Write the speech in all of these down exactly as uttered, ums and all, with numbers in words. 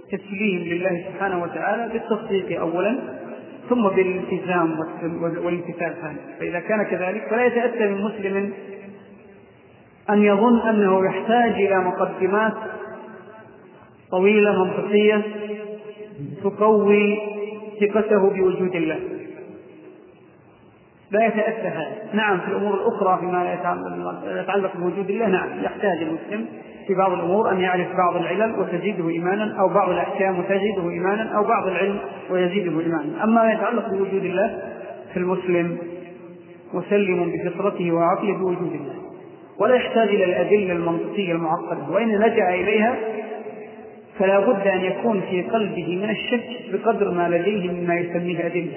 تسليم لله سبحانه وتعالى بالتصديق أولا ثم بالالتزام والامتثال ثانيا. فإذا كان كذلك فلا يتأتى من مسلم أن يظن أنه يحتاج إلى مقدمات طويلة منطقية تقوي ثقته بوجود الله، لا يتأتى هذا. نعم في الأمور الأخرى فيما يتعلق بوجود الله نعم يحتاج المسلم في بعض الأمور أن يعرف بعض العلل وتزيده إيمانا، أو بعض الأحكام وتزيده إيمانا، أو بعض العلم ويزيده إيمانا. أما ما يتعلق بوجود الله فالمسلم مسلم بفطرته وعقله بوجود الله، ولا يحتاج إلى الأدلة المنطقية المعقدة، وإن لجأ إليها فلا بد أن يكون في قلبه من الشك بقدر ما لديه مما يسميه أدلة.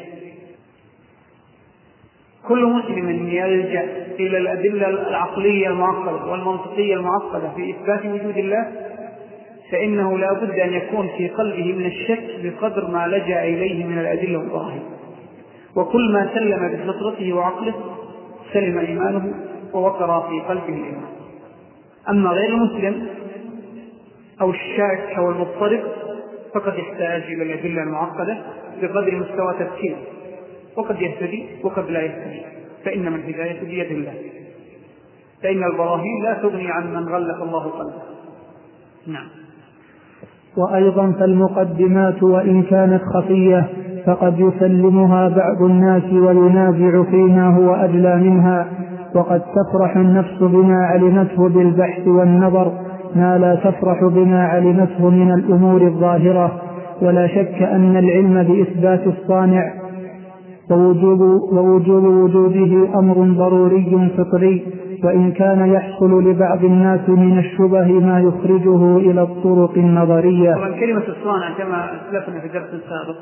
كل مسلم يلجأ إلى الأدلة العقلية المعقدة والمنطقية المعقدة في إثبات وجود الله فإنه لا بد أن يكون في قلبه من الشك بقدر ما لجأ إليه من الأدلة والبراهين. وكل ما سلم بفطرته وعقله سلم إيمانه ووقر في قلبه الإيمان. أما غير المسلم أو الشاك أو المضطرب فقد يحتاج إلى الأدلة المعقدة بقدر مستوى تفكيره، وقد يهتدي وقد لا يهتدي، فإنما الهداية بيد الله، فإن البراهين لا تغني عن من غلق الله قلبه. نعم. وأيضا فالمقدمات وإن كانت خفية فقد يسلمها بعض الناس وينازع فيما هو أجلى منها، وقد تفرح النفس بما علمته بالبحث والنظر ما لا تفرح بما علمته من الأمور الظاهرة. ولا شك أن العلم بإثبات الصانع ووجوب, ووجوب وجوده أمر ضروري فطري، وإن كان يحصل لبعض الناس من الشبه ما يخرجه إلى الطرق النظرية. طبعا كلمة الصانع كما أسلفنا في درس سابق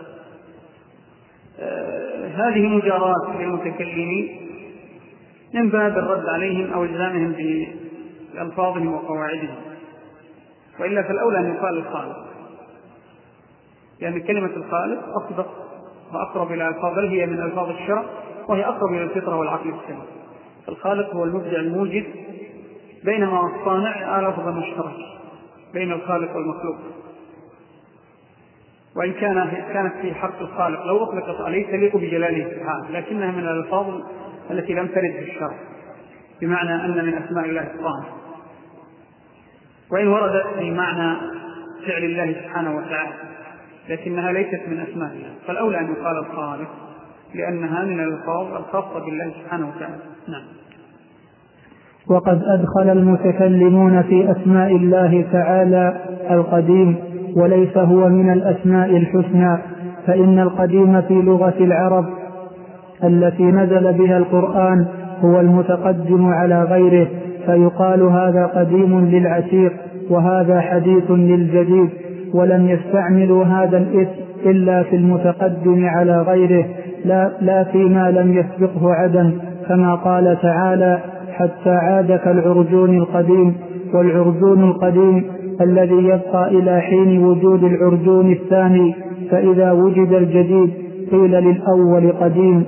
آه هذه مجارات للمتكلمين من باب الرد عليهم أو إلزامهم بألفاظهم وقواعدهم، وإلا فالأولى أن يقال الخالق، لأن يعني كلمة الخالق أصدق وأقرب إلى الألفاظ، بل هي من ألفاظ الشرع وهي أقرب إلى الفطرة والعقل السليم. الخالق هو المبدع الموجد، بينما الصانع لفظ مشترك بين الخالق والمخلوق، وإن كان كانت في حق الخالق لو أطلقت عليه تليق بجلاله سبحانه، لكنها من الألفاظ التي لم ترد في الشرع، بمعنى أن من أسماء الله الصانع، وإن وردت في معنى فعل الله سبحانه وتعالى لكنها ليست من أسماء الله، فالأولى أن يقال الخالق لأنها من الألفاظ الخاصة بالله سبحانه وتعالى. نعم. وقد أدخل المتكلمون في أسماء الله تعالى القديم، وليس هو من الأسماء الحسنى، فإن القديم في لغة العرب التي نزل بها القرآن هو المتقدم على غيره، فيقال هذا قديم للعتيق وهذا حديث للجديد، ولم يستعملوا هذا الاسم إلا في المتقدم على غيره لا, لا فيما لم يسبقه عدم، كما قال تعالى حتى عاد كالعرجون القديم. والعرجون القديم الذي يبقى إلى حين وجود العرجون الثاني، فإذا وجد الجديد قيل للأول قديم.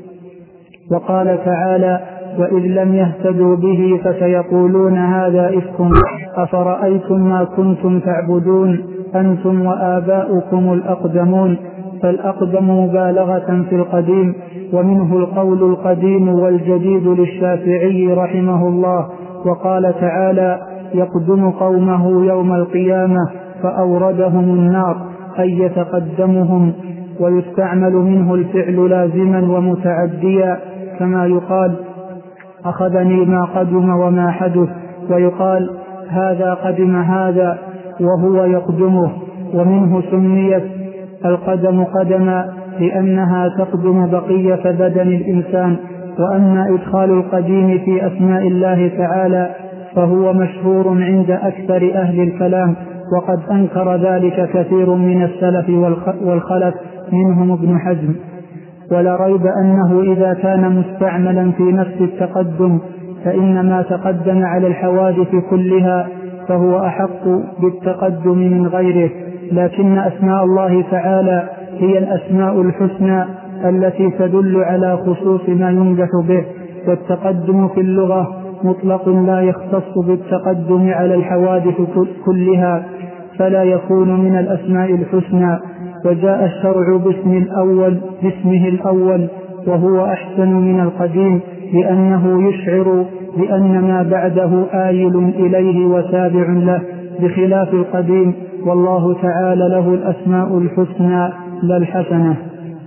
وقال تعالى وإذ لم يهتدوا به فسيقولون هذا إفك أفرأيتم ما كنتم تعبدون أنتم وآباؤكم الأقدمون. فالأقدم مبالغة في القديم، ومنه القول القديم والجديد للشافعي رحمه الله. وقال تعالى يقدم قومه يوم القيامة فأوردهم النار أي يتقدمهم. ويستعمل منه الفعل لازما ومتعديا، كما يقال أخذني ما قدم وما حدث، ويقال هذا قدم هذا وهو يقدمه. ومنه سميت القدم قدما لأنها تقدم بقية بدن الإنسان. وأما إدخال القديم في أسماء الله تعالى فهو مشهور عند أكثر أهل الكلام، وقد أنكر ذلك كثير من السلف والخلف منهم ابن حزم. ولا ريب أنه إذا كان مستعملا في نفس التقدم فإن ما تقدم على الحوادث كلها فهو أحق بالتقدم من غيره، لكن أسماء الله تعالى هي الأسماء الحسنى التي تدل على خصوص ما يمدح به. والتقدم في اللغة مطلق لا يختص بالتقدم على الحوادث كلها، فلا يكون من الأسماء الحسنى. وجاء الشرع باسم الأول باسمه الأول وهو أحسن من القديم، لأنه يشعر بأن ما بعده آيل إليه وتابع له، بخلاف القديم. والله تعالى له الأسماء الحسنى لا الحسنة.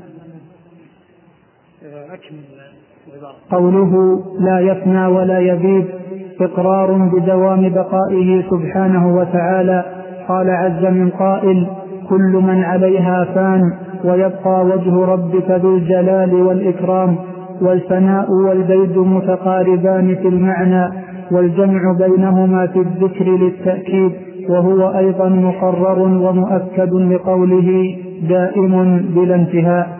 قوله لا يفنى ولا يبيد إقرار بدوام بقائه سبحانه وتعالى. قال عز من قائل: كل من عليها فان ويبقى وجه ربك ذو الجلال والإكرام. والفناء والبيد متقاربان في المعنى، والجمع بينهما في الذكر للتأكيد، وهو أيضا مقرر ومؤكد لقوله دائم بلا انتهاء.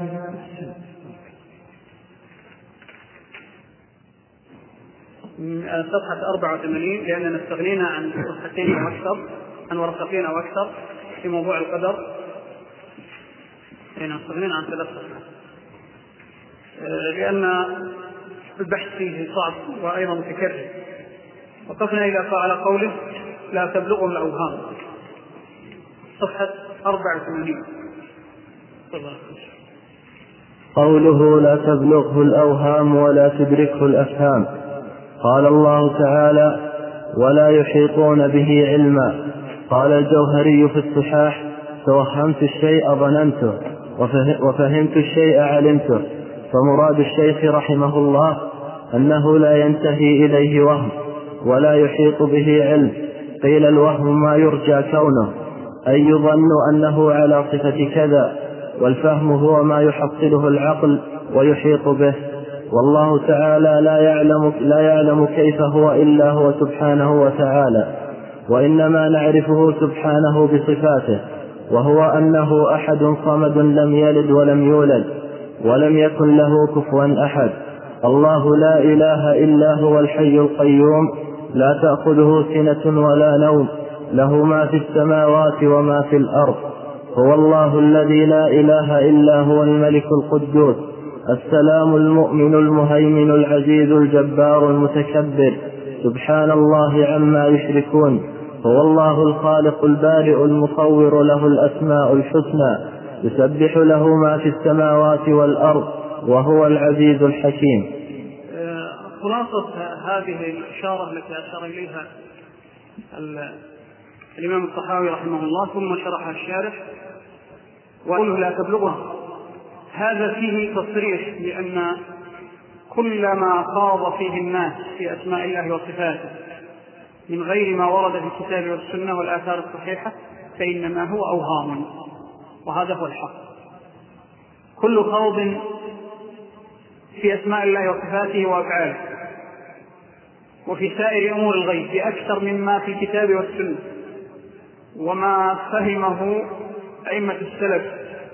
صفحة أربعة وثمانين، لأننا استغنينا عن ورقتين أو أكثر عن ورقتين أو أكثر في موضوع القدر، لأننا استغنينا عن ثلاث صفحات لأن البحث فيه صعب وأيضا متكرر. وقفنا إلى على قوله لا تبلغه الأوهام، صفحة أربعة وثمانين. قوله لا تبلغه الأوهام ولا تدركه الأفهام. قال الله تعالى: ولا يحيطون به علما. قال الجوهري في الصحاح: توهمت الشيء ظننته، وفهمت الشيء علمته. فمراد الشيخ رحمه الله أنه لا ينتهي إليه وهم ولا يحيط به علم. قيل الوهم ما يرجى كونه، أي يظن أنه على صفة كذا، والفهم هو ما يحصله العقل ويحيط به. والله تعالى لا يعلم, لا يعلم كيف هو إلا هو سبحانه وتعالى، وإنما نعرفه سبحانه بصفاته، وهو أنه أحد صمد لم يلد ولم يولد ولم يكن له كفوا أحد. الله لا إله إلا هو الحي القيوم، لا تأخذه سنة ولا نوم، له ما في السماوات وما في الأرض. هو الله الذي لا إله إلا هو الملك القدوس السلام المؤمن المهيمن العزيز الجبار المتكبر، سبحان الله عما يشركون. هو الله الخالق البارئ المصور، له الأسماء الحسنى، يسبح له ما في السماوات والأرض، وهو العزيز الحكيم. خلاصة هذه الإشارة التي أشار إليها الإمام الطحاوي رحمه الله ثم شرحها الشارح، وقوله لا تبلغه، هذا فيه تصريح بأن كل ما خاض فيه الناس في أسماء الله وصفاته من غير ما ورد في الكتاب والسنة والآثار الصحيحة فإنما هو أوهام، وهذا هو الحق. كل خوض في أسماء الله وصفاته وأفعاله وفي سائر أمور الغيب بأكثر مما في الكتاب والسنة وما فهمه أئمة السلف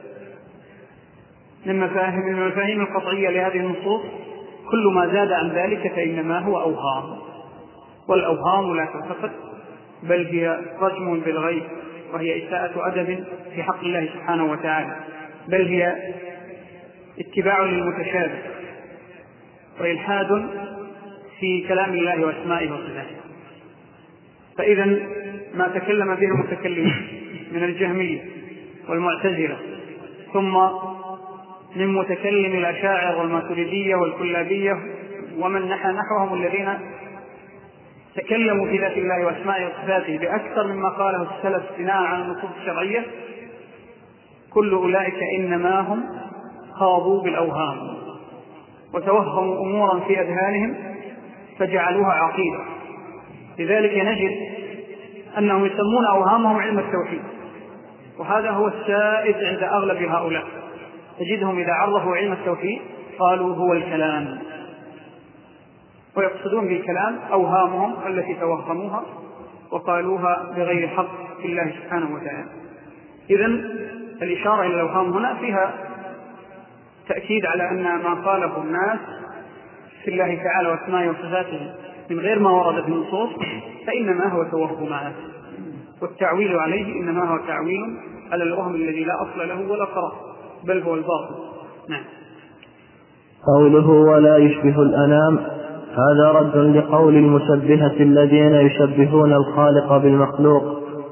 من المفاهيم القطعية لهذه النصوص، كل ما زاد عن ذلك فإنما هو أوهام. والأوهام لا تعتقد، بل هي رجم بالغيب، وهي إساءة أدب في حق الله سبحانه وتعالى، بل هي اتباع للمتشابه وإلحاد في كلام الله وأسمائه وصفاته. فإذا ما تكلم به المتكلمون من الجهمية والمعتزلة ثم من متكلم الأشاعرة والماتريدية والكلابية ومن نحى نحوهم الذين تكلموا في ذات الله وأسمائه وصفاته بأكثر مما قاله السلف بناء على النصوص الشرعية، كل أولئك إنما هم خاضوا بالأوهام وتوهموا أمورا في أذهانهم فجعلوها عقيدة. لذلك نجد أنهم يسمون أوهامهم علم التوحيد، وهذا هو السائد عند أغلب هؤلاء. تجدهم إذا عرفوا علم التوحيد قالوا هو الكلام، ويقصدون بالكلام أوهامهم التي توهموها وقالوها بغير حق في الله سبحانه وتعالى. إذن الإشارة إلى الأوهام هنا فيها تأكيد على أن ما قاله الناس في الله تعالى وأسمائه وصفاته من غير ما ورد في النصوص فإنما هو توهمات، والتعويل عليه إنما هو تعويل على الوهم الذي لا أصل له ولا قرار، بل هو الباطل. نعم. قوله ولا يشبه الأنام، هذا رد لقول المشبهة الذين يشبهون الخالق بالمخلوق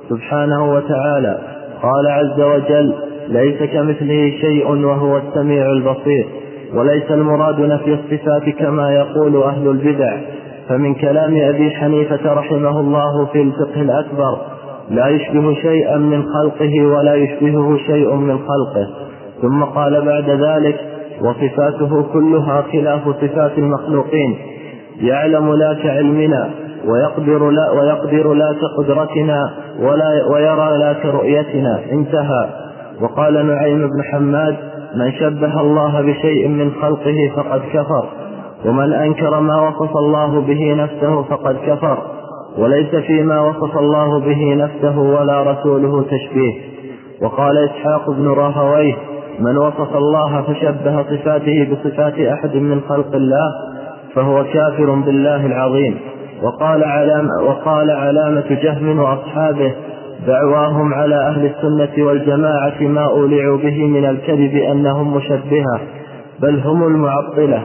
سبحانه وتعالى. قال عز وجل: ليس كمثله شيء وهو السميع البصير. وليس المراد نفي الصفات كما يقول أهل البدع، فمن كلام أبي حنيفة رحمه الله في الفقه الأكبر: لا يشبه شيئا من خلقه ولا يشبهه شيء من خلقه. ثم قال بعد ذلك: وصفاته كلها خلاف صفات المخلوقين، يعلم لا كعلمنا، ويقدر لا, ويقدر لا كقدرتنا، ولا ويرى لا كرؤيتنا. انتهى. وقال نعيم بن حماد: من شبه الله بشيء من خلقه فقد كفر، ومن أنكر ما وصف الله به نفسه فقد كفر، وليس فيما وصف الله به نفسه ولا رسوله تشبيه. وقال إسحاق بن راهويه: من وصف الله فشبه صفاته بصفات أحد من خلق الله فهو كافر بالله العظيم. وقال علامة, وقال علامة جهم وأصحابه: دعواهم على أهل السنة والجماعة ما أولعوا به من الكذب أنهم مشبهة، بل هم المعطلة.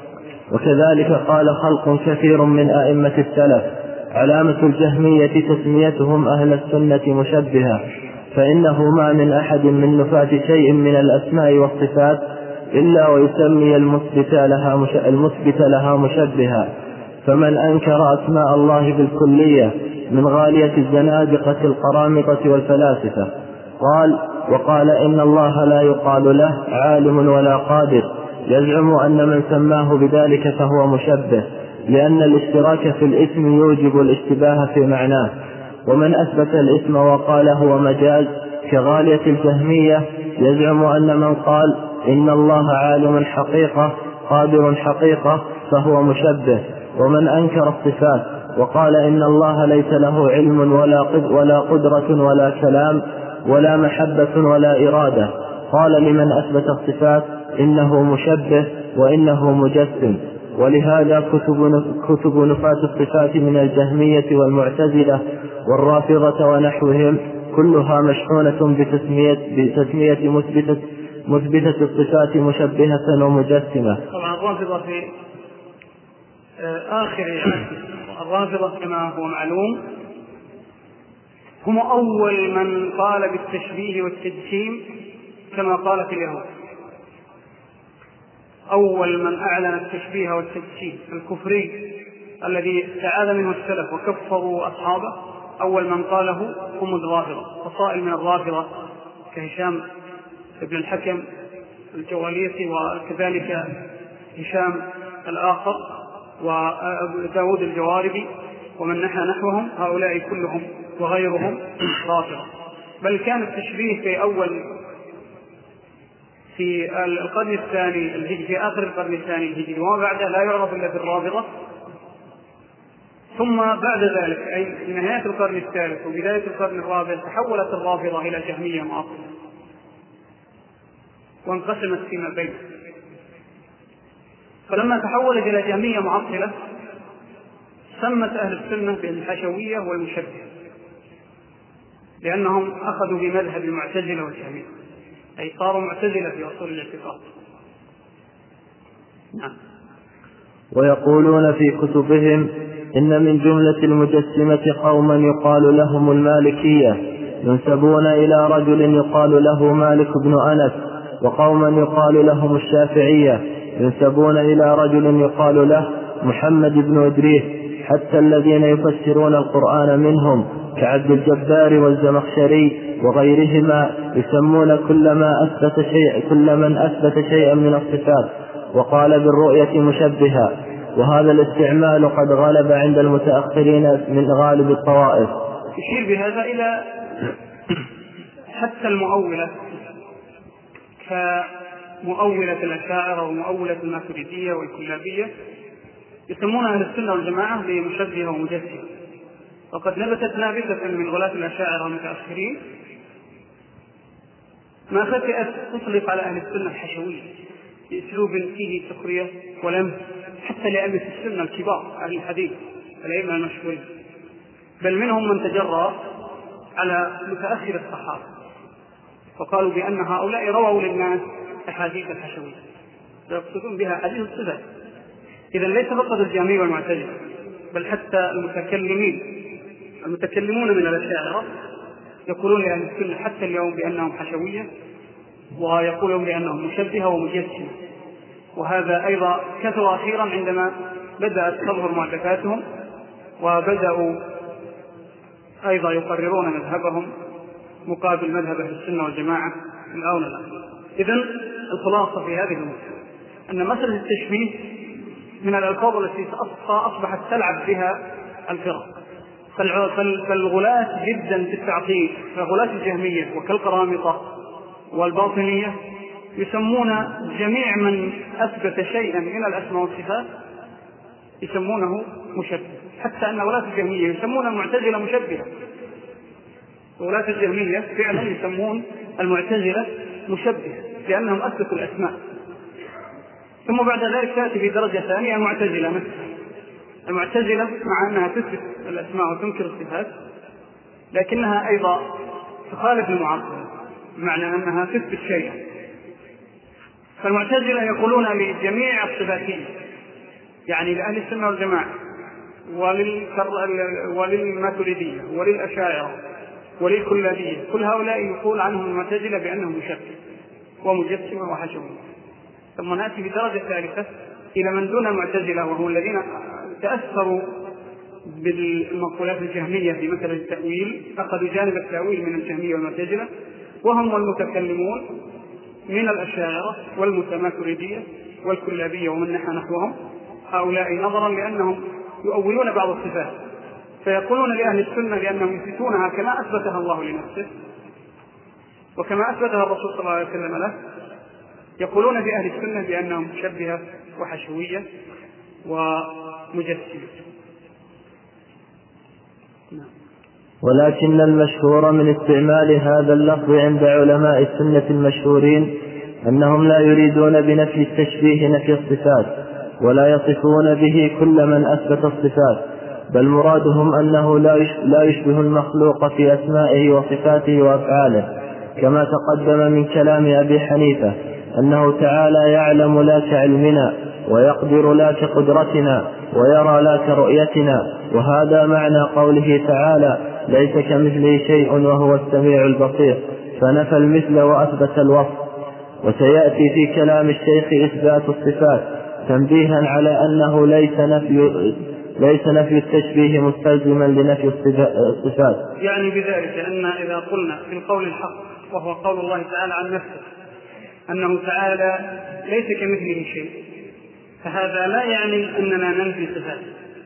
وكذلك قال خلق كثير من أئمة السلف: علامة الجهمية تسميتهم أهل السنة مشبهة، فإنه ما من أحد من نفاة شيء من الأسماء والصفات إلا ويسمي المثبت لها, مش... المثبت لها مشبهة. فمن أنكر أسماء الله بالكلية من غالية الزنادقة القرامطة والفلاسفة قال وقال إن الله لا يقال له عالم ولا قادر، يزعم أن من سماه بذلك فهو مشبه، لأن الاشتراك في الاسم يوجب الاشتباه في معناه. ومن أثبت الاسم وقال هو مجاز كغالية الجهمية يزعم أن من قال إن الله عالم حقيقة قادر حقيقة فهو مشبه. ومن أنكر الصفات وقال إن الله ليس له علم ولا قدرة ولا كلام ولا محبة ولا إرادة قال لمن أثبت الصفات إنه مشبه وإنه مجسم. ولهذا كتب, كتب نفاة الصفات من الجهمية والمعتزلة والرافضة ونحوهم كلها مشحونة بتسمية, بتسمية مثبتة, مثبتة الصفات مشبهة ومجسمة. طبعا الرافضة في آخر الرافضة كما هو معلوم هم أول من قال بالتشبيه والتجسيم كما قالت اليهود، أول من أعلن التشبيه والتجسيم الكفري الذي استعاذ منه السلف وكفروا أصحابه، أول من قاله هم الرافضة، فصائل من الرافضة كهشام ابن الحكم الجواليسي وكذلك هشام الآخر وداود الجواربي ومن نحى نحوهم، هؤلاء كلهم وغيرهم رافضة. بل كان التشبيه في أول في القرن الثاني الهجري، في آخر القرن الثاني الهجري وما بعده لا يعرف إلا بالرافضة. ثم بعد ذلك أي في نهاية القرن الثالث وبداية القرن الرابع تحولت الرافضة إلى جهمية معطلة وانقسمت فيما بينه. فلما تحولت إلى جهمية معطلة سمت أهل السنة بالحشوية والمشبهة، لأنهم أخذوا بمذهب المعتزلة والجهمية، أي صاروا معتزلة في أصول الاعتقاد. نعم. ويقولون في كتبهم إن من جملة المجسمة قوما يقال لهم المالكية ينسبون إلى رجل يقال له مالك بن أنس، وقوما يقال لهم الشافعية ينسبون إلى رجل يقال له محمد بن إدريس، حتى الذين يفسرون القرآن منهم كعبد الجبار والزمخشري وغيرهما يسمون كل ما أثبت شيء كل من أثبت شيئا من الصفات وقال بالرؤية مشبها. وهذا الاستعمال قد غلب عند المتأخرين من غالب الطوائف. يشير بهذا إلى حتى المؤولة كمؤولة الأشاعرة ومؤولة الماتريدية والكلابية يسمون أهل السنة والجماعة بمشبهة ومجسمة. وقد نبتت نابتة من غلاة الأشاعرة المتأخرين ما خطئت تطلق على أهل السنة الحشوية بأسلوب فيه سخرية ولمس حتى لأئمة السنة الكبار أهل الحديث الأئمة المشهورين، بل منهم من تجرأ على متأخر الصحابة وقالوا بأن هؤلاء رووا للناس أحاديث الحشوية ويقصدون بها حديث الصفات. إذا ليس فقط الجهمية والمعتزلة بل حتى المتكلمين المتكلمون من الأشاعرة يقولون لأهل السنة حتى اليوم بأنهم حشوية، ويقولون بأنهم مشبهة ومجسمة. وهذا أيضا كثر أخيرا عندما بدأت تظهر محدثاتهم وبدأوا أيضا يقررون مذهبهم مقابل مذهب أهل السنة والجماعة في الآونة الأخيرة. إذن الخلاصة في هذه المسألة أن مسألة التشبيه من الألفاظ التي أصبحت تلعب بها الفرق. فالغلاة جدا في التعطيل، فغلاة الجهمية وكالقرامطة والباطنية يسمون جميع من أثبت شيئا من الأسماء والصفات يسمونه مشبه، حتى أن غلاة الجهمية يسمون المعتزلة مشبهة. غلاة الجهمية فعلا يسمون المعتزلة مشبهة لأنهم أثبتوا الأسماء. ثم بعد ذلك تأتي في درجة ثانية المعتزلة نفسها. المعتزلة مع أنها تثبت الأسماء وتنكر الصفات لكنها أيضا تخالف المعاصرة، بمعنى أنها تثبت شيئا. فالمعتزلة يقولون لجميع الصفاتية، يعني لأهل السنة والجماعة وللماتريدية وللأشاعرة وللكلابية، كل هؤلاء يقول عنهم المعتزلة بأنهم مشبه ومجسمة وحشوية. ثم نأتي بدرجة ثالثة إلى من دون المعتزلة، وهم الذين تأثروا بالمقولات الجهمية في مثل التأويل، أخذوا جانب التأويل من الجهمية والمعتزلة، وهم المتكلمون من الأشاعرة والمتماتريدية والكلابية ومن نحى نحوهم. هؤلاء نظرا لأنهم يؤولون بعض الصفات فيقولون لأهل السنة لأنهم يثبتونها كما أثبتها الله لنفسه وكما أثبتها الرسول صلى الله عليه وسلم له، يقولون بأهل السنة بأنهم مشبهة وحشوية ومجسمة. ولكن المشهور من استعمال هذا اللفظ عند علماء السنة المشهورين أنهم لا يريدون بنفي التشبيه نفي الصفات، ولا يصفون به كل من أثبت الصفات، بل مرادهم أنه لا يشبه المخلوق في أسمائه وصفاته وأفعاله، كما تقدم من كلام أبي حنيفة أنه تعالى يعلم لا كعلمنا، ويقدر لا كقدرتنا، ويرى لا كرؤيتنا. وهذا معنى قوله تعالى ليس كمثله شيء وهو السميع البصير، فنفى المثل وأثبت الوصف. وسيأتي في كلام الشيخ إثبات الصفات تنبيها على أنه ليس نفي ليس نفي التشبيه مستلزما لنفي الصفات. يعني بذلك أن إذا قلنا في القول الحق وهو قول الله تعالى عن نفسه أنه تعالى ليس كمثله شيء، فهذا لا يعني أننا ننفي الصفات،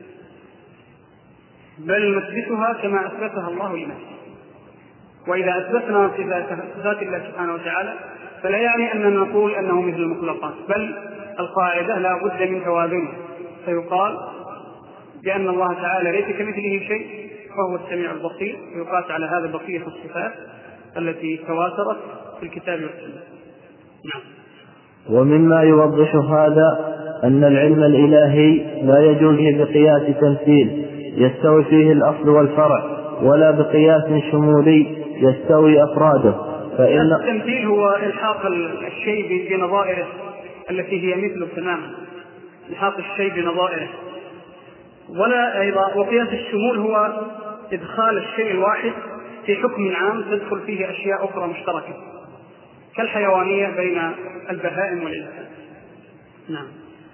بل نثبتها كما أثبتها الله لنفسه. وإذا أثبتنا صفات الله سبحانه وتعالى فلا يعني أننا نقول أنه مثل المخلوقات، بل القاعدة لا بد من توازنه، فيقال بأن الله تعالى ليس كمثله شيء وهو السميع البصير، ويقاس على هذا بقية الصفات التي تواترت في الكتاب والسنة. نعم. ومما يوضح هذا أن العلم الإلهي لا يجوز بقياس تمثيل يستوي فيه الأصل والفرع، ولا بقياس شمولي يستوي أفراده. فإن التمثيل هو إلحاق الشيء بنظائره التي هي مثله تماما، إلحاق الشيء بنظائره. ولا أيضا وقياس الشمول هو إدخال الشيء الواحد في حكم عام تدخل فيه أشياء أخرى مشتركة كالحيوانية بين البهائم والإنسان. نعم.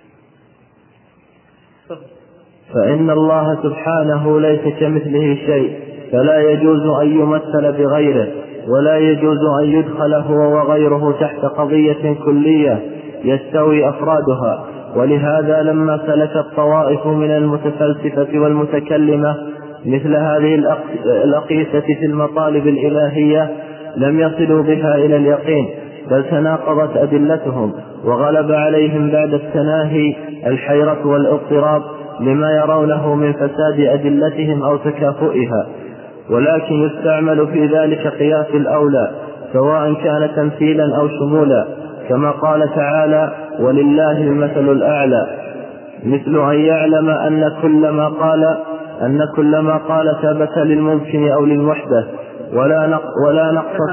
فإن الله سبحانه ليس كمثله شيء، فلا يجوز أن يمثل بغيره، ولا يجوز أن يدخل هو وغيره تحت قضية كلية يستوي أفرادها. ولهذا لما سلك الطوائف من المتفلسفة والمتكلمة مثل هذه الأقيسة في المطالب الإلهية لم يصلوا بها إلى اليقين، بل تناقضت أدلتهم، وغلب عليهم بعد التناهي الحيرة والاضطراب لما يرونه من فساد أدلتهم أو تكافؤها. ولكن يستعمل في ذلك قياس الأولى سواء كان تمثيلا أو شمولا، كما قال تعالى ولله المثل الأعلى، مثل أن يعلم أن كل ما قال أن كل ما قال ثبت للممكن أو للمحدث ولا نقص ولا نقص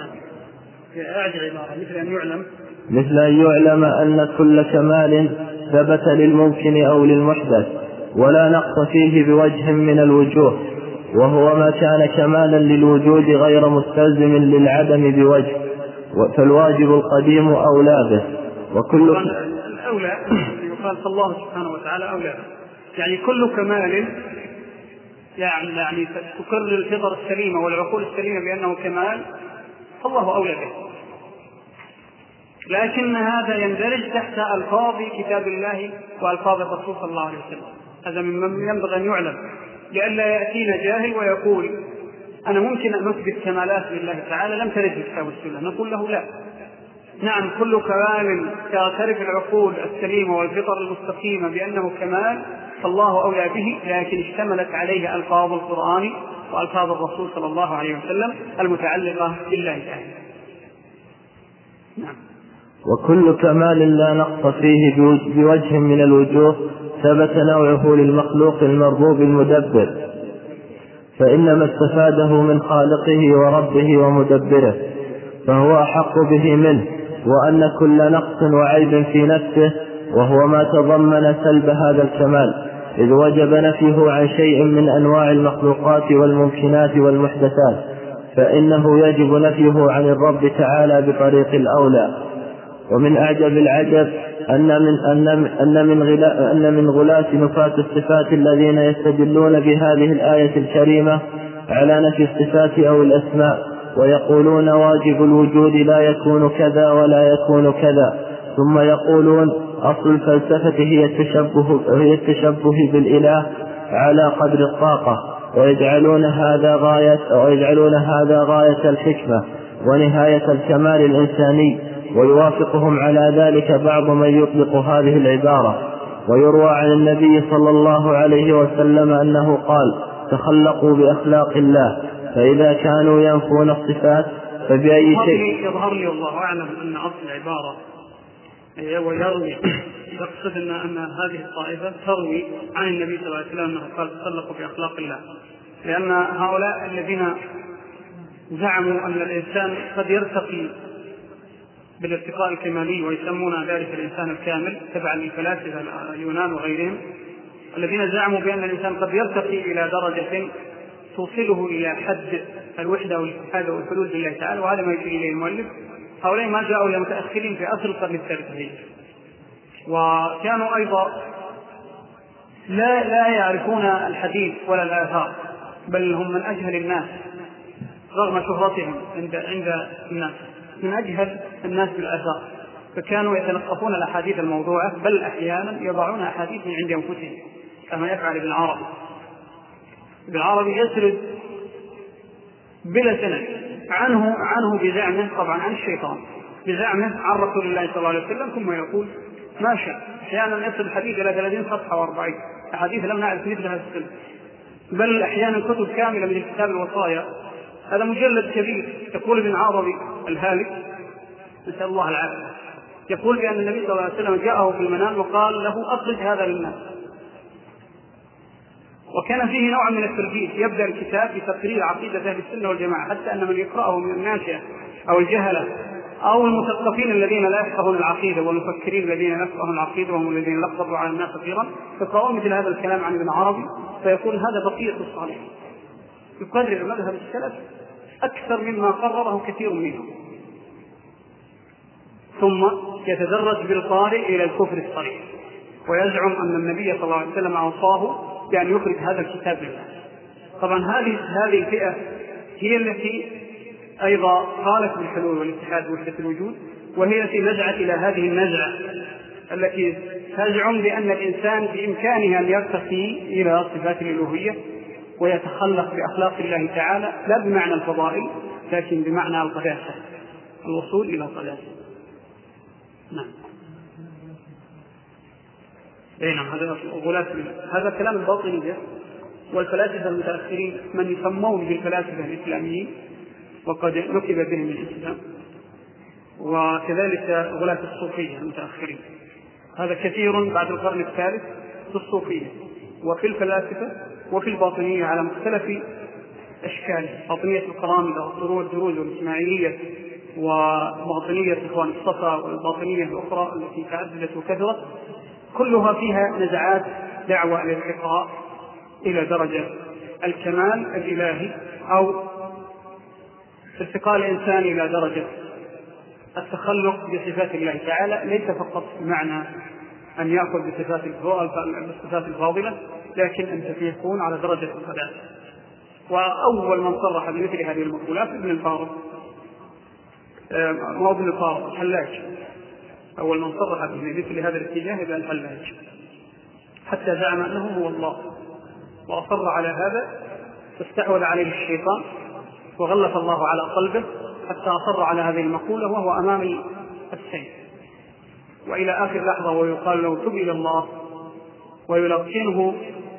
مثل أن يعلم مثل أن يعلم أن كل كمال ثبت للممكن أو للمحدث ولا نقص فيه بوجه من الوجوه. وهو ما كان كمالا للوجود غير مستلزم للعدم بوجه، فالواجب القديم أولى به. وكل الأولى يقال الله سبحانه وتعالى أولى به، يعني كل كمال يعني يعني تقر الفطر السليمة والعقول السليمة بأنه كمال، فالله أولى به. لكن هذا يندرج تحت ألفاظ كتاب الله وألفاظ الرسول صلى الله عليه وسلم، هذا مما ينبغي أن يعلم، لئلا يأتينا جاهل ويقول أنا ممكن أن أثبت كمالات لله تعالى لم ترد في الكتاب والسنة، نقول له لا، نعم كل كمال تعترف العقول السليمة والفطر المستقيمة بأنه كمال فالله أولى به، لكن اشتملت عليه ألفاظ القرآن وألفاظ الرسول صلى الله عليه وسلم المتعلقة بالله تعالى. نعم. وكل كمال لا نقص فيه بوجه من الوجوه ثبت نوعه للمخلوق المربوب المدبر، فإنما استفاده من خالقه وربه ومدبره، فهو أحق به منه، وأن كل نقص وعيب في نفسه وهو ما تضمن سلب هذا الكمال، إذ وجب نفيه عن شيء من أنواع المخلوقات والممكنات والمحدثات، فإنه يجب نفيه عن الرب تعالى بطريق الأولى. ومن أعجب العجب أن من, أن أن من, غلا أن من غلاة نفاة الصفات الذين يستدلون بهذه الآية الكريمة على نفي الصفات أو الأسماء، ويقولون واجب الوجود لا يكون كذا ولا يكون كذا، ثم يقولون أصل الفلسفة هي التشبه, هي التشبه بالإله على قدر الطاقة، ويجعلون هذا غاية, ويجعلون هذا غاية الحكمة ونهاية الكمال الإنساني. ويوافقهم على ذلك بعض من يطلق هذه العبارة. ويروى عن النبي صلى الله عليه وسلم أنه قال: تخلقوا بأخلاق الله، فإذا كانوا ينفون الصفات فبأي شيء. يظهر لي والله أعلم أن أصل العبارة ويروي يقصد أن, أن هذه الطائفة تروي عن النبي صلى الله عليه وسلم أنه قال تخلقوا بأخلاق الله، لأن هؤلاء الذين زعموا أن الإنسان قد يرتقي بالارتقاء الكمالي ويسمون ذلك الإنسان الكامل تبعا للفلاسفة اليونان وغيرهم، الذين زعموا بأن الإنسان قد يرتقي إلى درجة توصله إلى حد الوحدة والاتحاد والحلول بالله تعالى، وهذا ما يشير إليه المؤلف. هؤلاء ما جاءوا إلى متأخرين في أصل القرن الثالث هجري، وكانوا أيضا لا لا يعرفون الحديث ولا الآثار، بل هم من أجهل الناس رغم شهرتهم عند عند الناس، من أجهل الناس بالآثار، فكانوا يتلقفون الأحاديث الموضوعة، بل أحيانا يضعون أحاديث من عند أنفسهم كما يفعل ابن عربي. ابن عربي يسرد بلا سند عنه عنه بزعمه، طبعا عن الشيطان، بزعمه عن رسول الله صلى الله عليه وسلم، ثم يقول ما شاء. أحيانا يصل الحديث إلى ثلاثين صفحة وأربعين أحاديث لم نعرف مثلها في السنة، بل أحيانا كتب كاملة من كتاب الوصايا، هذا مجلد كبير. يقول ابن عربي الهالك نسأل الله العافية، يقول بأن النبي صلى الله عليه وسلم جاءه في المنام وقال له أخرج هذا للناس، وكان فيه نوع من الترجيح. يبدأ الكتاب بتقرير عقيدة أهل السنة والجماعة، حتى أن من يقرأه من الناشئة أو الجهلة أو المثقفين الذين لا يفقهون العقيدة والمفكرين الذين لا يفقهون العقيدة وهم الذين لقبوا على الناس كثيرا، يقرؤون مثل هذا الكلام عن ابن عربي فيقول هذا بقية الصالح، يقرر مذهب السلف أكثر مما قرره كثير منهم، ثم يتدرج بالقارئ إلى الكفر الصريح، ويزعم أن النبي صلى الله عليه وسلم أوصاه بأن يخرج هذا الكتاب لله. طبعا هذه هذه الفئة هي التي أيضا قالت بالحلول والاتحاد ووحدة الوجود، وهي التي نزعت إلى هذه النزعة التي تزعم بأن الإنسان بإمكانه أن يرتقي إلى صفات الألوهية ويتخلق بأخلاق الله تعالى، لا بمعنى الفضائل لكن بمعنى القداسة، الوصول إلى القداسة. نعم. نعم هذا غلاة هذا كلام الباطنية والفلاسفة المتأخرين من يسمون بالفلاسفة الإسلاميين، وقد نكب بهم الإسلام، وكذلك غلاة الصوفية المتأخرين، هذا كثير بعد القرن الثالث في الصوفية وفي الفلاسفة وفي الباطنية على مختلف أشكاله، باطنية القرامطة والدروز والإسماعيلية وباطنية إخوان الصفا والباطنية الأخرى التي تعددت وكثرت، كلها فيها نزعات دعوة الارتقاء إلى درجة الكمال الإلهي أو ارتقاء الإنسان إلى درجة التخلق بصفات الله تعالى ليس فقط بمعنى أن يأخذ بصفات الفاضلة، لكن أن يكون على درجة القداسة. وأول من صرح بمثل هذه المقولات ابن الفارض، هو ابن الفارض الحلاج، أول من صرح بمثل هذا الاتجاه ابن الحلاج، حتى زعم أنه هو الله، وأصر على هذا فاستحوذ عليه الشيطان وغلف الله على قلبه حتى أصر على هذه المقولة وهو أمام السيف، وإلى آخر لحظة ويقال له تب إلى الله، ويلقنه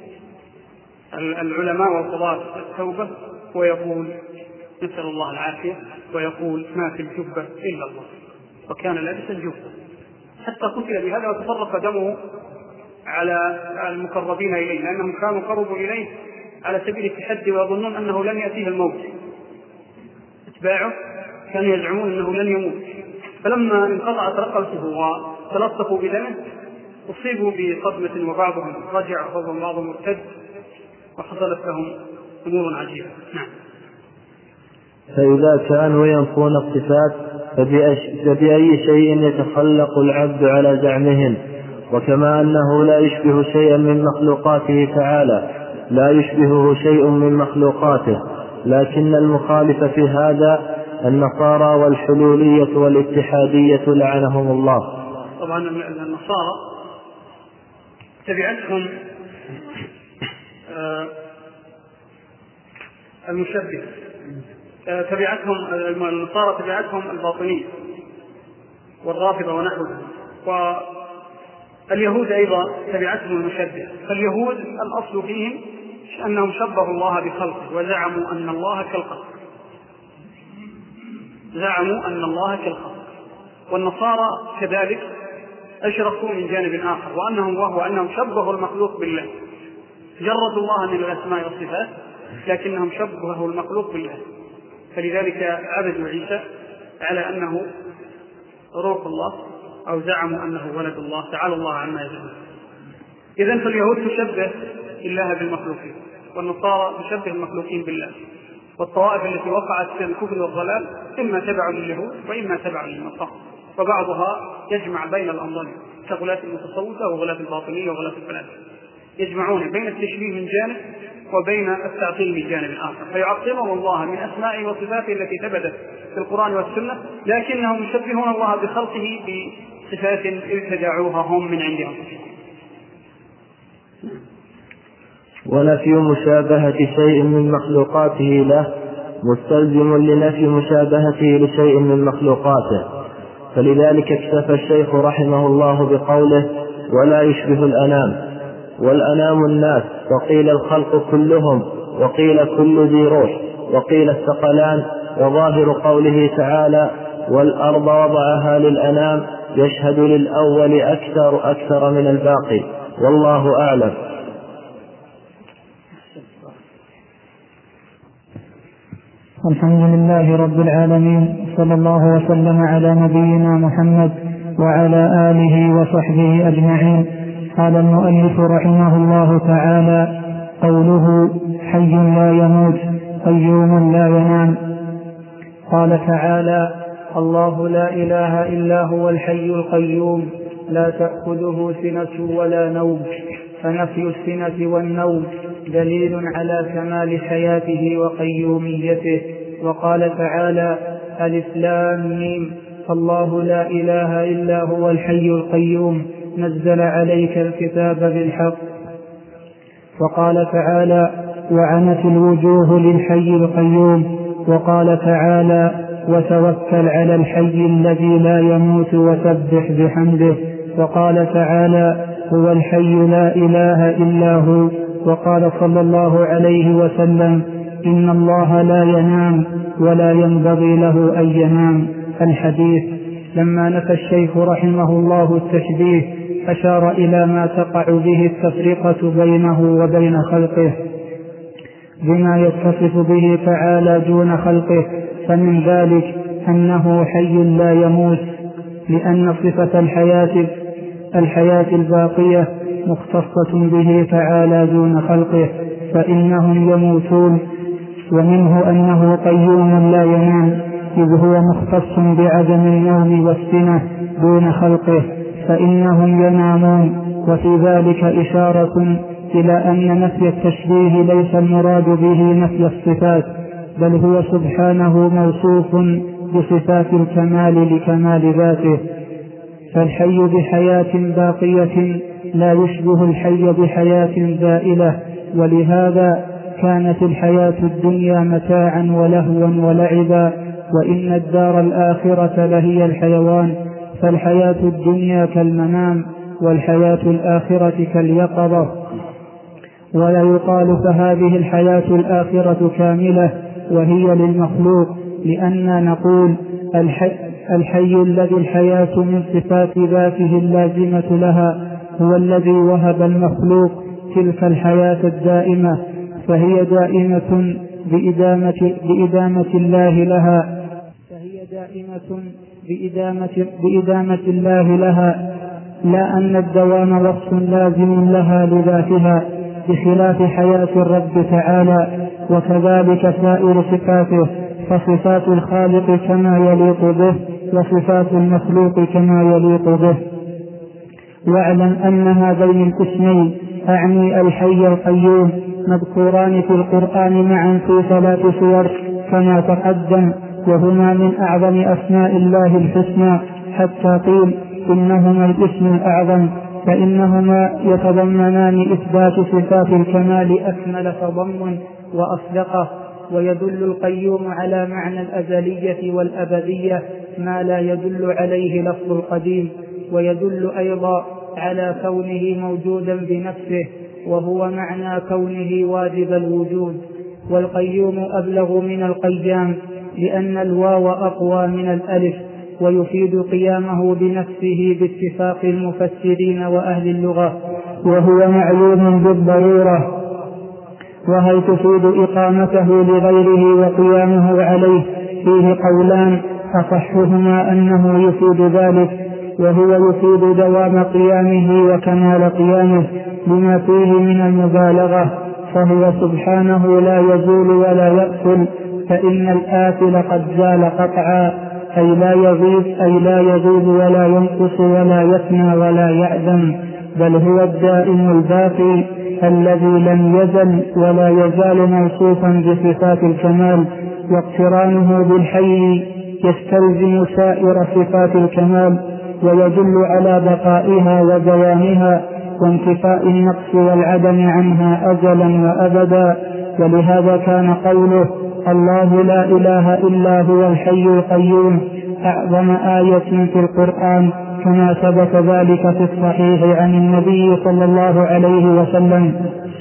العلماء والقضاة التوبة ويقول نسأل الله العافية، ويقول ما في الجبة إلا الله، وكان لابسا جبة، حتى قتل بهذا وتفرق دمه على المقربين إليه، لأنهم كانوا قربوا إليه على سبيل التحدي ويظنون أنه لن يأتيه الموت. اتباعه كانوا يزعمون أنه لن يموت، فلما انقطعت رقبته وتلطفوا بدمه أصيبوا بصدمة وبعضهم رجع وبعضهم مرتد وحصلت لهم أمور عجيبة. نعم. فإذا كانوا ينفون الصفات فبأي شيء يتخلق العبد على زعمهم؟ وكما أنه لا يشبه شيئا من مخلوقاته تعالى لا يشبهه شيء من مخلوقاته، لكن المخالف في هذا النصارى والحلولية والاتحادية لعنهم الله. طبعا النصارى تبعتهم المشبه، تبعتهم النصارى تبعتهم الباطنية والرافضة ونحوهم، واليهود أيضا تبعتهم المشبه. فاليهود الأصل فيهم أنهم شبهوا الله بخلقه وزعموا أن الله كالخلق، زعموا أن الله كالخلق. والنصارى كذلك أشركوا من جانب آخر، وأنهم وهو أنهم شبهوا المخلوق بالله، جردوا الله من الأسماء والصفات لكنهم شبهوا المخلوق بالله، فلذلك عبدوا عيسى على أنه روح الله أو زعموا أنه ولد الله، تعالى الله عما يزعمون. إذن فاليهود تشبه الله بالمخلوقين، والنصارى تشبه المخلوقين بالله. والطوائف التي وقعت في الكفر والضلال إما تبع لليهود وإما تبع للنصارى، وبعضها يجمع بين الأمرين كغلاة المتصوفة وغلاة الباطنية وغلاة الفلاسفة، يجمعون بين التشبيه من جانب وبين التعطيل من جانب آخر، فيعطلون الله من أسمائه وصفاته التي ثبتت في القرآن والسنة، لكنهم يشبهون الله بخلقه بصفات ابتدعوها هم من عند أنفسهم. ونفي مشابهة شيء من مخلوقاته له مستلزم لنفي مشابهته لشيء من مخلوقاته، فلذلك اكتفى الشيخ رحمه الله بقوله ولا يشبه الأنام، والأنام الناس، وقيل الخلق كلهم، وقيل كل ذي روح، وقيل الثقلان. وظاهر قوله تعالى والأرض وضعها للأنام يشهد للأول أكثر أكثر من الباقي، والله أعلم. الحمد لله رب العالمين، صلى الله وسلم على نبينا محمد وعلى آله وصحبه أجمعين. قال المؤلف رحمه الله تعالى: قوله حي لا يموت قيوم لا ينام. قال تعالى: الله لا إله إلا هو الحي القيوم لا تأخذه سنة ولا نوم. فنفي السنة والنوم دليل على كمال حياته وقيوميته. وقال تعالى: ألف لام ميم الله لا إله إلا هو الحي القيوم نزل عليك الكتاب بالحق. وقال تعالى: وعنت الوجوه للحي القيوم. وقال تعالى: وتوكل على الحي الذي لا يموت وسبح بحمده. وقال تعالى: هو الحي لا إله إلا هو. وقال صلى الله عليه وسلم: إن الله لا ينام ولا ينبغي له أن ينام. الحديث. لما نفى الشيخ رحمه الله التشبيه أشار إلى ما تقع به التفرقة بينه وبين خلقه بما يتصف به تعالى دون خلقه، فمن ذلك أنه حي لا يموت، لأن صفة الحياة الحياة الباقية مختصة به تعالى دون خلقه، فإنهم يموتون. ومنه أنه قيوم لا ينام، إذ هو مختص بعدم النوم والسنة دون خلقه، فإنهم ينامون. وفي ذلك إشارة إلى أن نفي التشبيه ليس المراد به نفي الصفات، بل هو سبحانه موصوف بصفات الكمال لكمال ذاته. فالحي بحياة باقية لا يشبه الحي بحياة زائلة، ولهذا كانت الحياة الدنيا متاعا ولهوا ولعبا، وإن الدار الآخرة لهي الحيوان. فالحياة الدنيا كالمنام، والحياة الآخرة كاليقظة. ولا يقال فهذه الحياة الآخرة كاملة وهي للمخلوق، لأننا نقول الحي, الحي الذي الحياة من صفات ذاته اللازمة لها هو الذي وهب المخلوق تلك الحياة الدائمة، فهي دائمة بإدامة, بإدامة الله لها فهي دائمة بإدامة, بإدامة الله لها، لا أن الدوام وصف لازم لها لذاتها، بخلاف حياة الرب تعالى. وكذلك سائر صفاته، فصفات الخالق كما يليق به، وصفات المخلوق كما يليق به. واعلم أن هذين الاسمين، أعني الحي القيوم، مذكوران في القرآن معا في ثلاث سور كما تقدم، وهما من أعظم أسماء الله الحسنى، حتى قيل إنهما الاسم الأعظم، فإنهما يتضمنان إثبات صفات الكمال أكمل تضمن وأصدقه. ويدل القيوم على معنى الأزلية والأبدية ما لا يدل عليه لفظ القديم، ويدل أيضا على كونه موجودا بنفسه، وهو معنى كونه واجب الوجود. والقيوم أبلغ من القيام، لأن الواو أقوى من الألف، ويفيد قيامه بنفسه باتفاق المفسرين وأهل اللغة، وهو معلوم بالضرورة. وهل تفيد إقامته لغيره وقيامه عليه؟ فيه قولان، أصحهما أنه يفيد ذلك، وهو يفيد دوام قيامه وكمال قيامه لما فيه من المبالغة، فهو سبحانه لا يزول ولا يأكل، فإن الآكل قد زال قطعا، أي لا يغيب أي لا يغيب ولا ينقص ولا يفنى ولا يعدم، بل هو الدائم الباقي الذي لم يزل ولا يزال موصوفا بصفات الكمال. واقترانه بالحي يستلزم سائر صفات الكمال، ويدل على بقائها ودوامها وانتفاء النقص والعدم عنها أزلا وأبدا. ولهذا كان قوله الله لا إله إلا هو الحي القيوم أعظم آية في القرآن، كما ثبت ذلك في الصحيح عن النبي صلى الله عليه وسلم.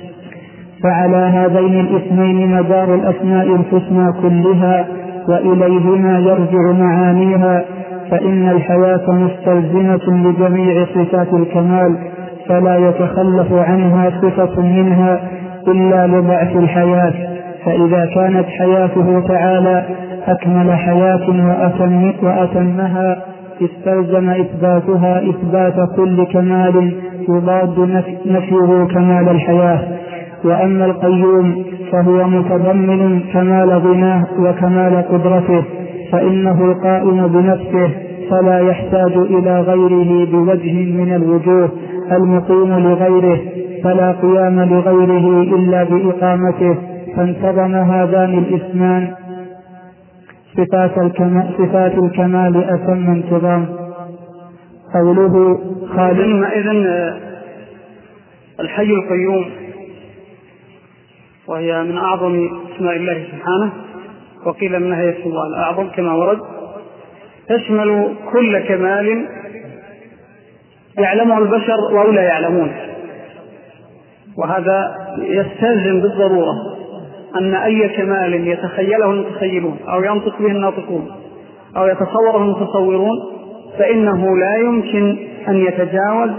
فعلى هذين الاسمين مدار الأسماء الحسنى كلها، وإليهما يرجع معانيها، فإن الحياة مستلزمة لجميع صفات الكمال، فلا يتخلف عنها صفة منها إلا لضعف الحياة. فإذا كانت حياته تعالى أكمل حياة وأتم وأتمها استلزم إثباتها إثبات كل كمال يضاد نفيه كمال الحياة. وأما القيوم فهو متضمن كمال غناه وكمال قدرته، فإنه القائم بنفسه فلا يحتاج إلى غيره بوجه من الوجوه، المقيم لغيره فلا قيام لغيره إلا بإقامته، فانتظم هذان الاسمان صفات الكمال, صفات الكمال أتم انتظام. قوله خالق. إذن الحي القيوم وهي من أعظم اسماء الله سبحانه، وقيل منها هي اسم الله الأعظم كما ورد، تشمل كل كمال يعلمه البشر وأو لا يعلمون. وهذا يستلزم بالضرورة أن أي كمال يتخيله المتخيلون أو ينطق به الناطقون أو يتصوره المتصورون فإنه لا يمكن أن يتجاوز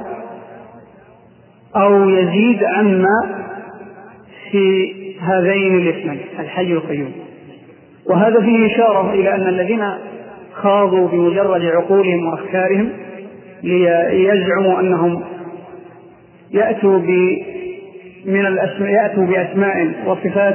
أو يزيد عما في هذين الاسمين الحي القيوم. وهذا فيه إشارة إلى أن الذين خاضوا بمجرد عقولهم وأفكارهم ليزعموا أنهم يأتوا من الأسماء يأتوا بأسماء وصفات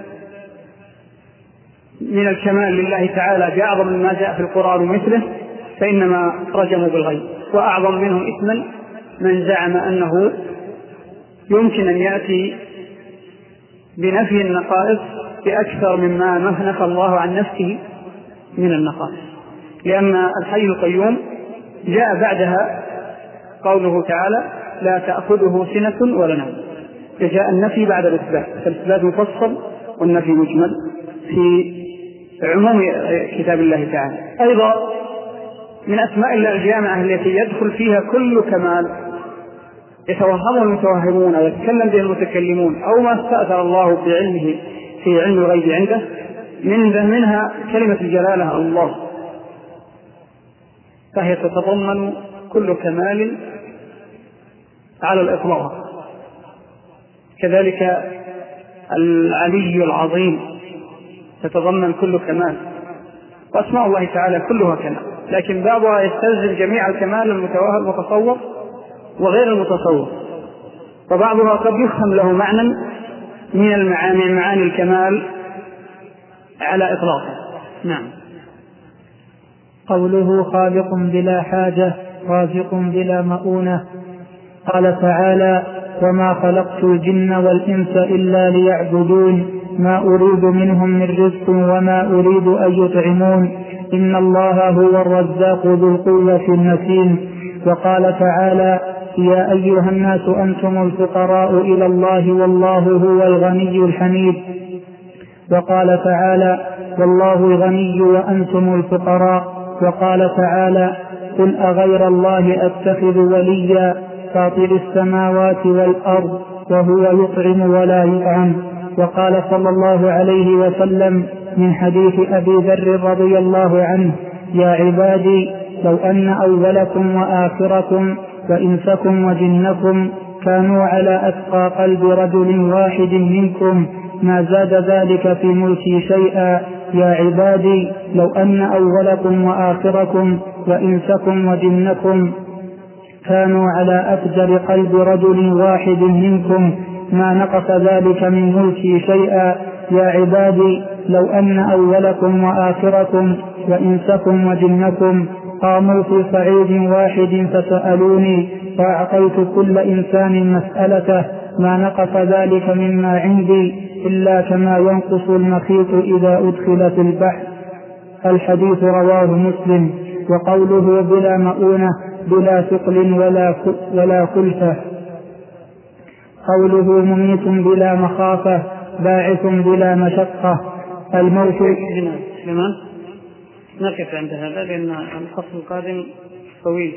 من الكمال لله تعالى بأعظم ما جاء في القرآن مثله فإنما رجموا بالغيب. وأعظم منهم إثما من زعم أنه يمكن أن يأتي بنفي النقائص بأكثر مما نفى الله عن نفسه من النقائص، لأن الحي القيوم جاء بعدها قوله تعالى لا تأخذه سنة ولا نوم، فجاء النفي بعد الإثبات، فالإثبات مفصل والنفي مجمل في عموم كتاب الله تعالى. أيضا من أسماء الله الجامعة التي يدخل فيها كل كمال يتوهم المتوهمون ويتكلم به المتكلمون أو ما استأثر الله بعلمه في علم الغيب عنده، من منها كلمة الجلالة الله، فهي تتضمن كل كمال على الإطلاق. كذلك العلي العظيم تتضمن كل كمال، وأسماء الله تعالى كلها كمال، لكن بعضها يستلزم جميع الكمال المتصور وغير المتصور، وبعضها قد يفهم له معنى من المعاني معاني الكمال على إطلاقه. نعم. قوله خالق بلا حاجة رازق بلا مؤونة. قال تعالى وما خلقت الجن والإنس إلا ليعبدون ما أريد منهم من رزق وما أريد أن يطعمون إن الله هو الرزاق ذو القوة المتين. وقال تعالى يا أيها الناس أنتم الفقراء إلى الله والله هو الغني الحميد. وقال تعالى والله الغني وأنتم الفقراء. وقال تعالى قل أغير الله أتخذ وليا فاطر السماوات والأرض وهو يطعم ولا يطعم. وقال صلى الله عليه وسلم من حديث أبي ذر رضي الله عنه يا عبادي لو أن أولكم وآخركم وإنسكم وجنكم كانوا على أتقى قلب رجل واحد منكم ما زاد ذلك في ملكي شيئا. يا عبادي لو أن أولكم وآخركم وإنسكم وجنكم كانوا على أفجر قلب رجل واحد منكم ما نقص ذلك من ملكي شيئا. يا عبادي لو أن أولكم وآخركم وإنسكم وجنكم قاموا في صعيد واحد فسألوني فأعطيت كل إنسان مسألته ما نقص ذلك مما عندي إلا كما ينقص المخيط إذا أدخل في البحر. الحديث رواه مسلم. وقوله بلا مؤونة بلا ثقل ولا ولا خلفة. قوله مميت بلا مخافة باعث بلا مشقة. الموت. سليمان نقف عند هذا لأن الفصل القادم طويل.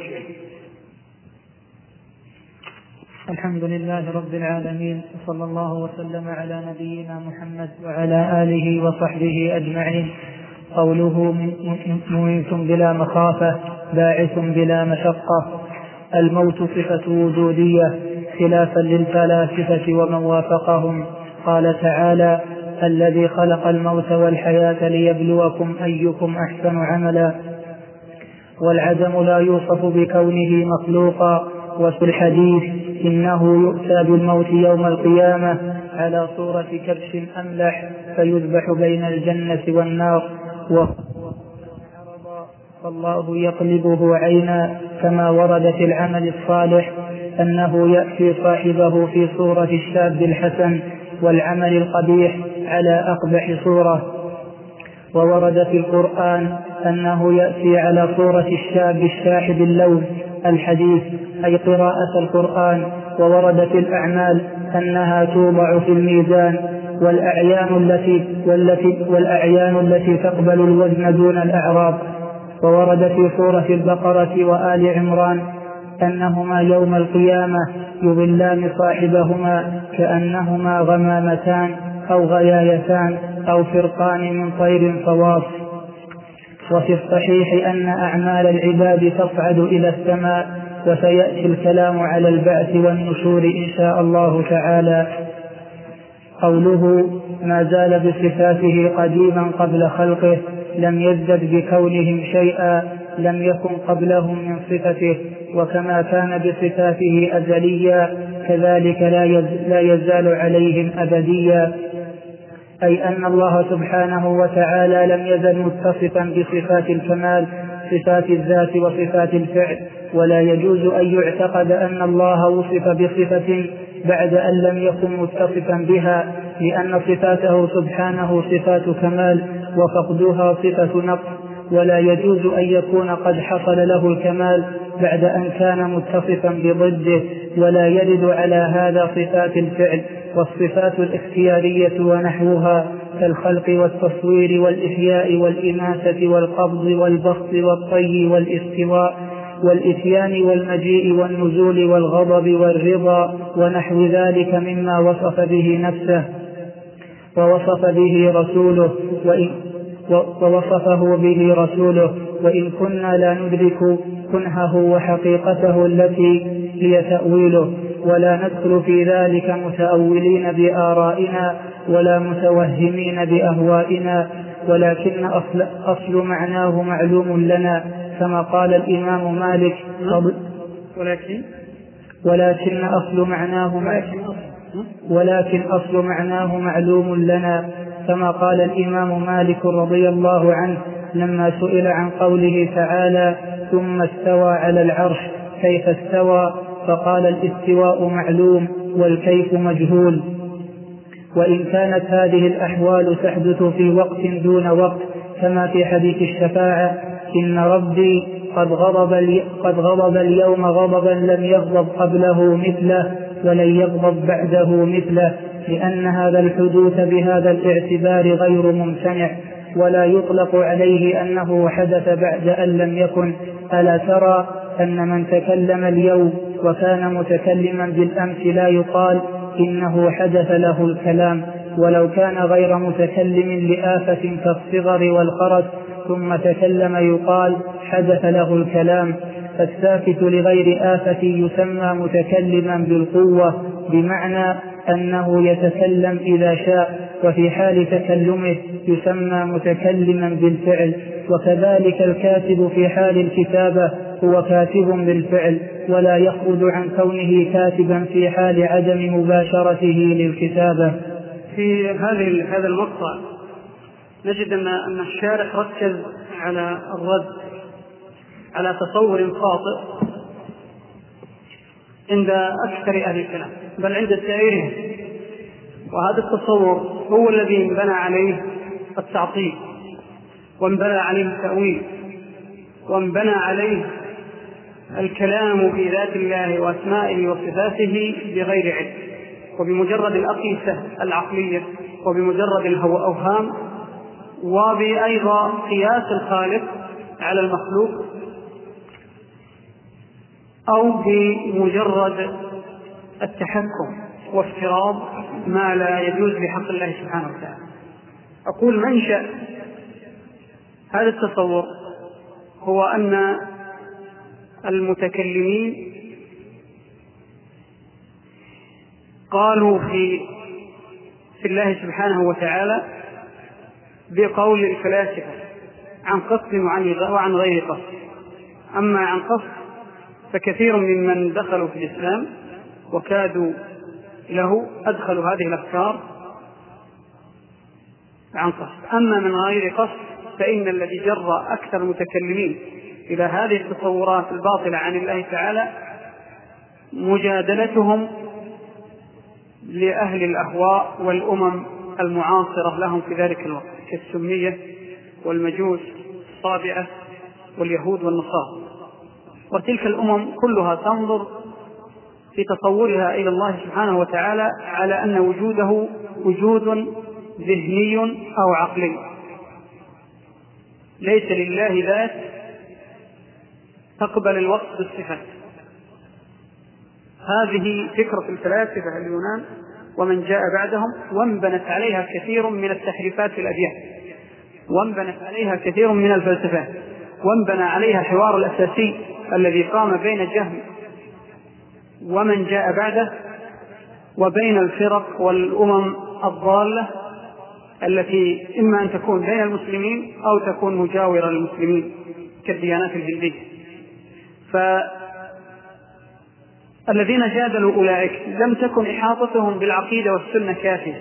الحمد لله رب العالمين وصلى الله وسلم على نبينا محمد وعلى آله وصحبه أجمعين. قوله مميت بلا مخافة باعث بلا مشقة. الموت صفة وجودية خلافا للفلاسفة ومن وافقهم. قال تعالى الذي خلق الموت والحياة ليبلوكم أيكم أحسن عملا. والعدم لا يوصف بكونه مخلوقا. وفي الحديث إنه يؤتى بالموت يوم القيامة على صورة كبش أملح فيذبح بين الجنة والنار فالله يقلبه عينا كما ورد في العمل الصالح أنه يأتي صاحبه في صورة الشاب الحسن والعمل القبيح على أقبح صورة. وورد في القرآن أنه يأتي على صورة الشاب الشاحب اللون الحديث أي قراءة القرآن. وورد في الأعمال أنها توضع في الميزان والأعيان التي, والتي, والأعيان التي تقبل الوزن دون الأعراض. وورد في سورة البقرة وآل عمران أنهما يوم القيامة يظلان صاحبهما كأنهما غمامتان أو غيايتان أو فرقان من طير صواف. وفي الصحيح أن أعمال العباد تصعد إلى السماء وسيأتي الكلام على البعث والنشور إن شاء الله تعالى. قوله ما زال بصفاته قديما قبل خلقه لم يزدد بكونهم شيئا لم يكن قبلهم من صفته. وكما كان بصفاته أزليا كذلك لا يزال عليهم أبديا، أي أن الله سبحانه وتعالى لم يزل متصفا بصفات الكمال، صفات الذات وصفات الفعل، ولا يجوز أن يعتقد أن الله وصف بصفة بعد أن لم يكن متصفا بها، لأن صفاته سبحانه صفات كمال وفقدها صفة نقص، ولا يجوز أن يكون قد حصل له الكمال بعد أن كان متصفا بضده. ولا يرد على هذا صفات الفعل والصفات الاختيارية ونحوها كالخلق والتصوير والإحياء والإماتة والقبض والبسط والطي والاستواء والإتيان والمجيء والنزول والغضب والرضا ونحو ذلك مما وصف به نفسه ووصف به رسوله وإن ووصفه به رسوله وإن كنا لا ندرك كنهه وحقيقته التي هي تأويله، ولا ندخل في ذلك متأولين بآرائنا ولا متوهمين بأهوائنا، ولكن أصل, أصل معناه معلوم لنا كما قال الإمام مالك ولكن ولكن أصل معناه ولكن أصل معناه معلوم لنا كما قال الإمام مالك رضي الله عنه لما سئل عن قوله تعالى ثم استوى على العرش كيف استوى؟ فقال الاستواء معلوم والكيف مجهول. وإن كانت هذه الأحوال تحدث في وقت دون وقت كما في حديث الشفاعة إن ربي قد غضب, الي... قد غضب اليوم غضبا لم يغضب قبله مثله ولن يغضب بعده مثله، لأن هذا الحدوث بهذا الاعتبار غير ممتنع ولا يطلق عليه أنه حدث بعد أن لم يكن. ألا ترى أن من تكلم اليوم وكان متكلما بالأمس لا يقال إنه حدث له الكلام، ولو كان غير متكلم لآفة كالصغر والخرس ثم تكلم يقال حدث له الكلام. فالساكت لغير آفة يسمى متكلما بالقوة، بمعنى أنه يتكلم إذا شاء، وفي حال تكلمه يسمى متكلما بالفعل. وكذلك الكاتب في حال الكتابة هو كاتب بالفعل ولا يخرج عن كونه كاتبا في حال عدم مباشرته للكتابة. في هذه هذا المقطع نجد أن الشارح ركز على الرد على تصور خاطئ عند أكثر أهل الكلام بل عند سائرهم، وهذا التصور هو الذي انبنى عليه التعطيل وانبنى عليه التأويل وانبنى عليه الكلام في ذات الله وأسمائه وصفاته بغير علم وبمجرد الأقيسة العقلية وبمجرد الأوهام وبأيضا قياس الخالق على المخلوق أو بمجرد التحكم وافتراض ما لا يجوز بحق الله سبحانه وتعالى. أقول منشأ هذا التصور هو أن المتكلمين قالوا في في الله سبحانه وتعالى بقول الفلاسفة عن قصد وعن غير قصد. أما عن قصد فكثير ممن دخلوا في الإسلام وكادوا له أدخلوا هذه الأفكار عن قصد. أما من غير قصد فإن الذي جر أكثر المتكلمين إلى هذه التصورات الباطلة عن الله تعالى مجادلتهم لأهل الأهواء والأمم المعاصرة لهم في ذلك الوقت كالسمية والمجوس الصابئة واليهود والنصارى. وتلك الأمم كلها تنظر في تصورها إلى الله سبحانه وتعالى على أن وجوده وجود ذهني أو عقلي، ليس لله ذات تقبل الوصف بالصفات. هذه فكرة الفلاسفة اليونان ومن جاء بعدهم، وانبنت عليها كثير من التحريفات في الأديان، وانبنت عليها كثير من الفلسفات، وانبنى عليها الحوار الأساسي الذي قام بين جهم ومن جاء بعده وبين الفرق والأمم الضالة التي إما أن تكون بين المسلمين أو تكون مجاورة للمسلمين كالديانات الهندية. الذين جادلوا أولئك لم تكن إحاطتهم بالعقيدة والسنة كافية،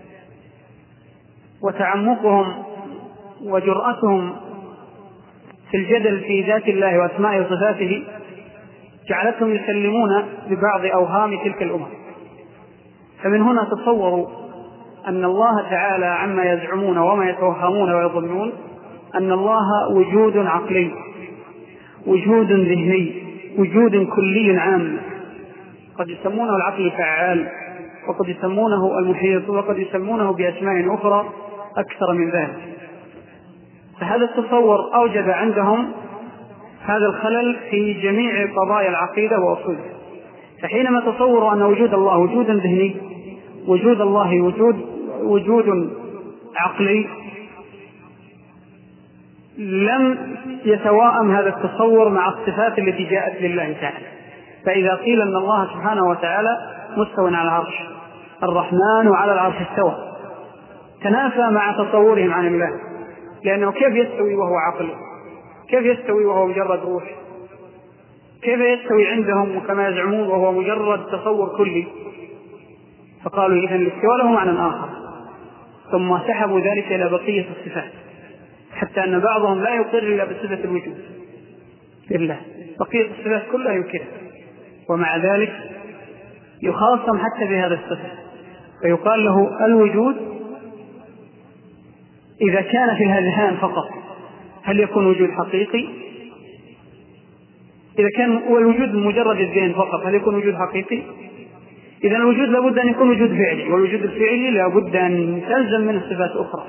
وتعمقهم وجرأتهم في الجدل في ذات الله وأسمائه وصفاته جعلتهم يسلمون ببعض أوهام تلك الأمم. فمن هنا تصوروا أن الله تعالى عما يزعمون وما يتوهمون ويظنون أن الله وجود عقلي، وجود ذهني، وجود كلي عام، قد يسمونه العقل الفعال، وقد يسمونه المحيط، وقد يسمونه بأسماء أخرى أكثر من ذلك. فهذا التصور أوجد عندهم هذا الخلل في جميع قضايا العقيدة وأصولها. فحينما تصوروا أن وجود الله وجود ذهني، وجود الله وجود وجود عقلي، لم يتواءم هذا التصور مع الصفات التي جاءت لله تعالى. فإذا قيل أن الله سبحانه وتعالى مستوى على العرش، الرحمن على العرش استوى، تنافى مع تصورهم عن الله، لأنه كيف يستوي وهو عقل؟ كيف يستوي وهو مجرد روح؟ كيف يستوي عندهم وكما يزعمون وهو مجرد تصور كلي؟ فقالوا إذن الاستواء له معنى آخر، ثم سحبوا ذلك إلى بقية الصفات، حتى أن بعضهم لا يقر إلا بصفة الوجود لله، بقية الصفات كلها ينكرها، ومع ذلك يخاصم حتى بهذا الصفة، فيقال له الوجود إذا كان في الأذهان فقط هل يكون وجود حقيقي؟ إذا كان هو الوجود مجرد الذهن فقط هل يكون وجود حقيقي؟ إذا الوجود لابد أن يكون وجود فعلي، والوجود الفعلي لابد أن تلزم منه صفات أخرى،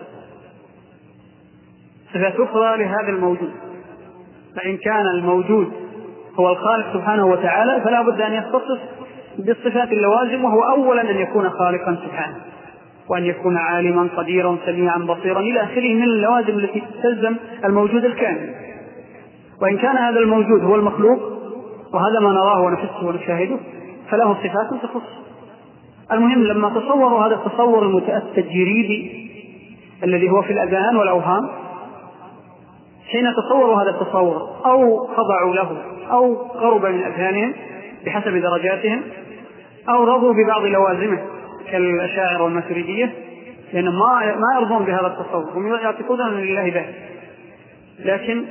صفات أخرى لهذا الموجود. فإن كان الموجود هو الخالق سبحانه وتعالى فلا بد أن يختص بالصفات اللوازم، وهو أولا أن يكون خالقا سبحانه، وأن يكون عالما قديرا سميعا بصيرا إلى آخره من اللوازم التي تلزم الموجود الكامل. وإن كان هذا الموجود هو المخلوق، وهذا ما نراه ونحسه ونشاهده، فله صفات تخص. المهم لما تصوروا هذا التصور المتأتى التجريدي الذي هو في الأذهان والأوهام، حين تصوروا هذا التصور أو خضعوا له أو قرب من أذهانهم بحسب درجاتهم، أو رضوا ببعض لوازمه كالأشاعرة والماتريدية، لأنهم ما ما يرضون بهذا التصور، هم يعتقدون أن لله ذات، لكن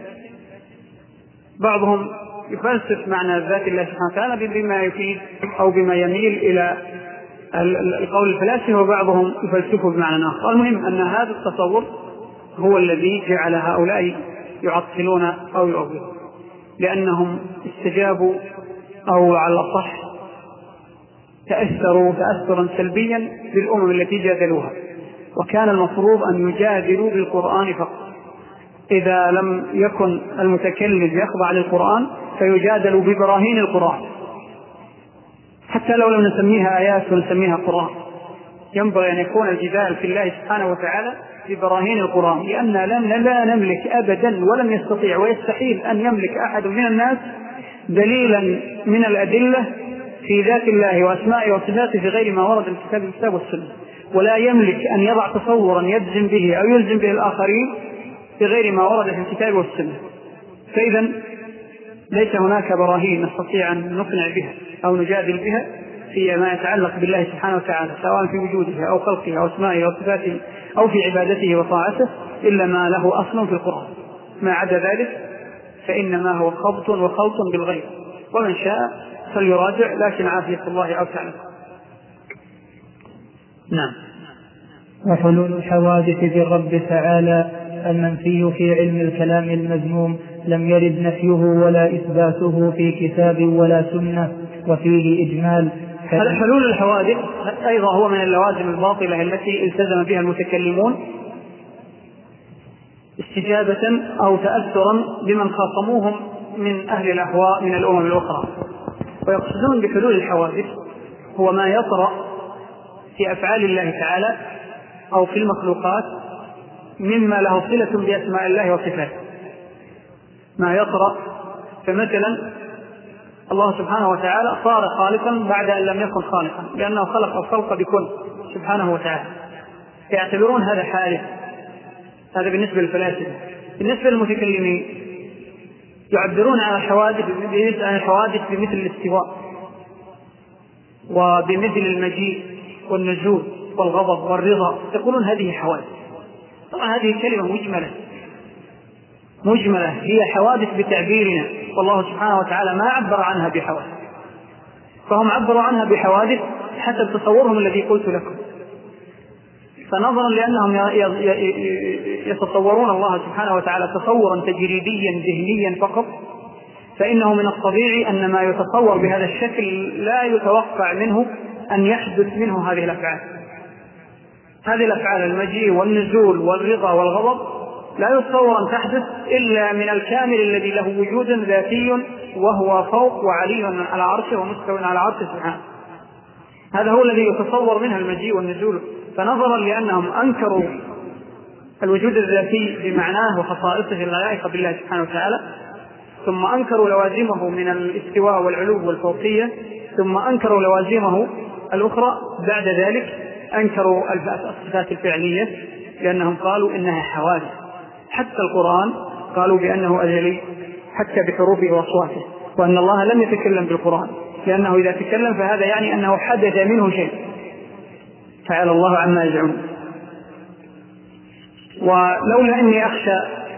بعضهم يفلسف معنى ذات الله سبحانه وتعالى بما يفيد أو بما يميل إلى القول الفلاسفي، وبعضهم يفلسفه بمعنى آخر. المهم أن هذا التصور هو الذي جعل هؤلاء يعطلون أو يؤولون، لأنهم استجابوا أو على الأصح تأثروا تأثرا سلبيا بالأمم التي جادلوها، وكان المفروض أن يجادلوا بالقرآن فقط. إذا لم يكن المتكلم يخضع للقرآن فيجادلوا ببراهين القرآن، حتى لو لم نسميها آيات ونسميها قرآن، ينبغي أن يكون الجدال في الله سبحانه وتعالى ببراهين القرآن، لأننا لا نملك أبدا ولم يستطيع ويستحيل أن يملك أحد من الناس دليلا من الأدلة في ذات الله وأسمائه وصفاته في غير ما ورد الكتاب الكتاب والسنة، ولا يملك أن يضع تصورا يجزم به أو يلزم به الآخرين في غير ما ورد في الكتاب والسنة. فإذا ليس هناك براهين نستطيع أن نقنع بها أو نجادل بها فيما يتعلق بالله سبحانه وتعالى، سواء في وجوده أو خلقه أو أسمائه وصفاته أو في عبادته وطاعته، إلا ما له أصل في القرآن. ما عدا ذلك فإنما هو خبط وخلط بالغير، ومن شاء فليراجع، لكن عافية الله أوسع له. نعم. وحلول الحوادث بالرب تعالى المنفي في علم الكلام المذموم لم يرد نفيه ولا إثباته في كتاب ولا سنة، وفيه إجمال. حلول الحوادث أيضا هو من اللوازم الباطلة التي التزم بها المتكلمون استجابة أو تأثرا بمن خاصموهم من أهل الأهواء من الأمم الأخرى. ويقصدون بحلول الحوادث هو ما يطرأ في أفعال الله تعالى أو في المخلوقات مما له صلة بأسماء الله وصفاته، ما يطرأ. فمثلا الله سبحانه وتعالى صار خالقا بعد أن لم يكن خالقا، لأنه خلق الخلق بكل سبحانه وتعالى، يعتبرون هذا حادث. هذا بالنسبة للفلاسفة. بالنسبة للمتكلمين يعبرون عن الحوادث عن الحوادث بمثل الاستواء، وبمثل المجيء والنزول والغضب والرضا، يقولون هذه حوادث. طبعا هذه كلمة مجملة مجملة هي حوادث بتعبيرنا، والله سبحانه وتعالى ما عبر عنها بحوادث، فهم عبروا عنها بحوادث حسب تصورهم الذي قلت لكم. فنظرا لأنهم يتصورون الله سبحانه وتعالى تصورا تجريديا ذهنيا فقط، فإنه من الطبيعي أن ما يتصور بهذا الشكل لا يتوقع منه أن يحدث منه هذه الأفعال. هذه الأفعال المجيء والنزول والرضا والغضب لا يتصور أن تحدث إلا من الكامل الذي له وجود ذاتي وهو فوق وعلي على عرشه ومستوى على عرشه سبحانه. هذا هو الذي يتصور منها المجيء والنزول. فنظرا لأنهم أنكروا الوجود الذاتي بمعناه وخصائصه اللائقة بالله سبحانه وتعالى، ثم أنكروا لوازمه من الاستواء والعلو والفوقية، ثم أنكروا لوازمه الأخرى، بعد ذلك أنكروا الصفات الفعلية لأنهم قالوا إنها حوادث. حتى القرآن قالوا بأنه أزلي حتى بحروفه وأصواته، وأن الله لم يتكلم بالقرآن، لأنه إذا تكلم فهذا يعني أنه حدث منه شيء، تعالى الله عما يزعمون. ولولا أني أخشى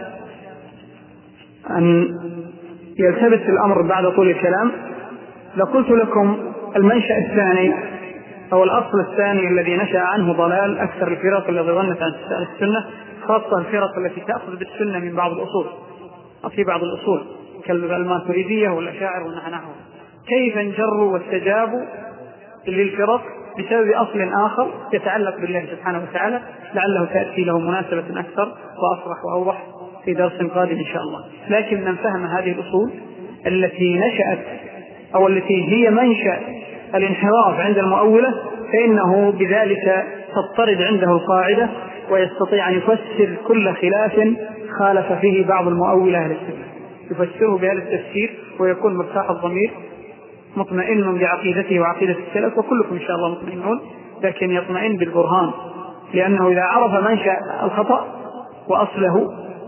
أن يلتبس الأمر بعد طول الكلام لقلت لكم المنشأ الثاني أو الأصل الثاني الذي نشأ عنه ضلال أكثر الفرق التي ظنت عن السنة، خاصة الفرق التي تأخذ بالسنة من بعض الأصول أو في بعض الأصول كالماتريدية والأشاعر ونحو. كيف انجروا واستجابوا للفرق بسبب أصل آخر يتعلق بالله سبحانه وتعالى، لعله تأتي له مناسبة أكثر وأصرح وأوضح في درس قادم إن شاء الله. لكن من فهم هذه الأصول التي نشأت أو التي هي منشأ الانحراف عند المؤولة، فإنه بذلك تضطرد عنده القاعدة ويستطيع أن يفسر كل خلاف خالف فيه بعض المؤولة أهل السنة، يفسره بهذا التفسير ويكون مرتاح الضمير مطمئن بعقيدته وعقيدة السلف، وكلكم إن شاء الله مطمئنون، لكن يطمئن بالبرهان، لأنه إذا عرف منشأ الخطأ وأصله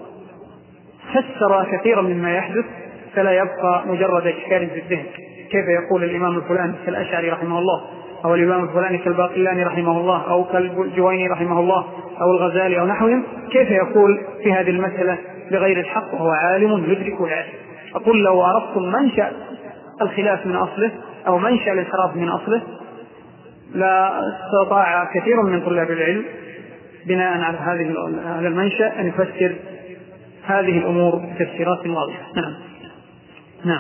فسر كثيرا مما يحدث، فلا يبقى مجرد إشكال في الذهن. كيف يقول الإمام الفلاني كالأشعري رحمه الله، أو الإمام الفلاني كالباقلاني رحمه الله، أو كالجويني رحمه الله، أو الغزالي أو نحوهم، كيف يقول في هذه المسألة بغير الحق وهو عالم يدرك العلم؟ أقول لو عرفتم منشأ الخلاف من أصله أو منشأ الانحراف من أصله لا استطاع كثير من طلاب العلم بناء على هذه هذا المنشأ أن يفسر هذه الأمور بتفسيرات واضحة. نعم نعم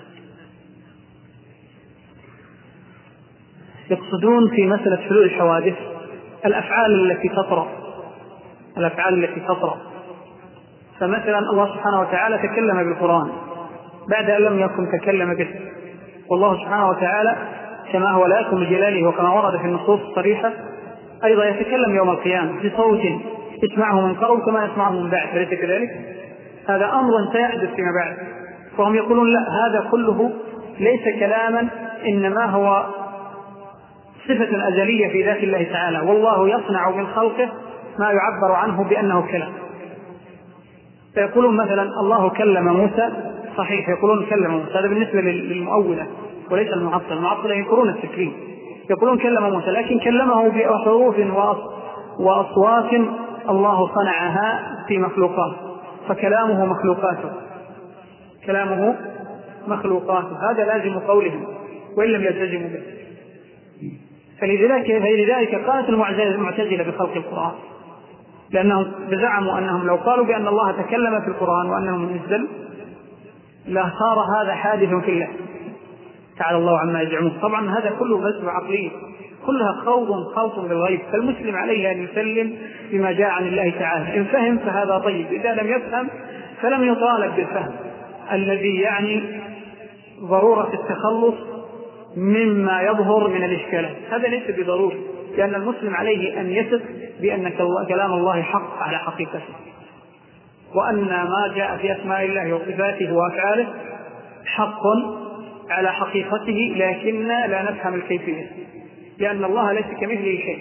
يقصدون في مسألة حلول الحوادث الأفعال التي تطرأ الأفعال التي تطرأ فمثلا الله سبحانه وتعالى تكلم بالقرآن بعد أن لم يكن تكلم به، والله سبحانه وتعالى كما هو لائق بجلاله وكما ورد في النصوص الصريحة أيضا يتكلم يوم القيامة بصوت يسمعه من قرب كما يسمعه من بعد، فليس كذلك؟ هذا أمر سيحدث فيما بعد. فهم يقولون لا، هذا كله ليس كلاما، إنما هو صفة أزلية في ذات الله تعالى، والله يصنع من خلقه ما يعبر عنه بأنه كلام. فيقولون مثلا الله كلم موسى، صحيح يقولون كلم موسى، هذا بالنسبة للمؤولة وليس المعطل. المعطل ينكرون التكليم، يقولون كلم موسى، لكن كلمه بحروف وأصوات الله صنعها في مخلوقات، فكلامه مخلوقاته كلامه مخلوقاته هذا لازم قولهم وإن لم يلتزموا به. فلذلك, فلذلك قالت المعتزلة بخلق القرآن، لأنهم بزعموا أنهم لو قالوا بأن الله تكلم في القرآن وأنه منزل لصار هذا حادث في الله تعالى الله عما يزعمون. طبعا هذا كله بس عقلية، كلها خوض خلط بالغيب، فالمسلم عليه أن يسلم بما جاء عن الله تعالى، إن فهم فهذا طيب، إذا لم يفهم فلم يطالب بالفهم الذي يعني ضرورة التخلص مما يظهر من الإشكالات، هذا ليس بضروري، لأن المسلم عليه أن يثق بأن كلام الله حق على حقيقته، وأن ما جاء في أسماء الله وصفاته وأفعاله حق على حقيقته، لكن لا نفهم الكيفية، لأن الله ليس كمثله شيء،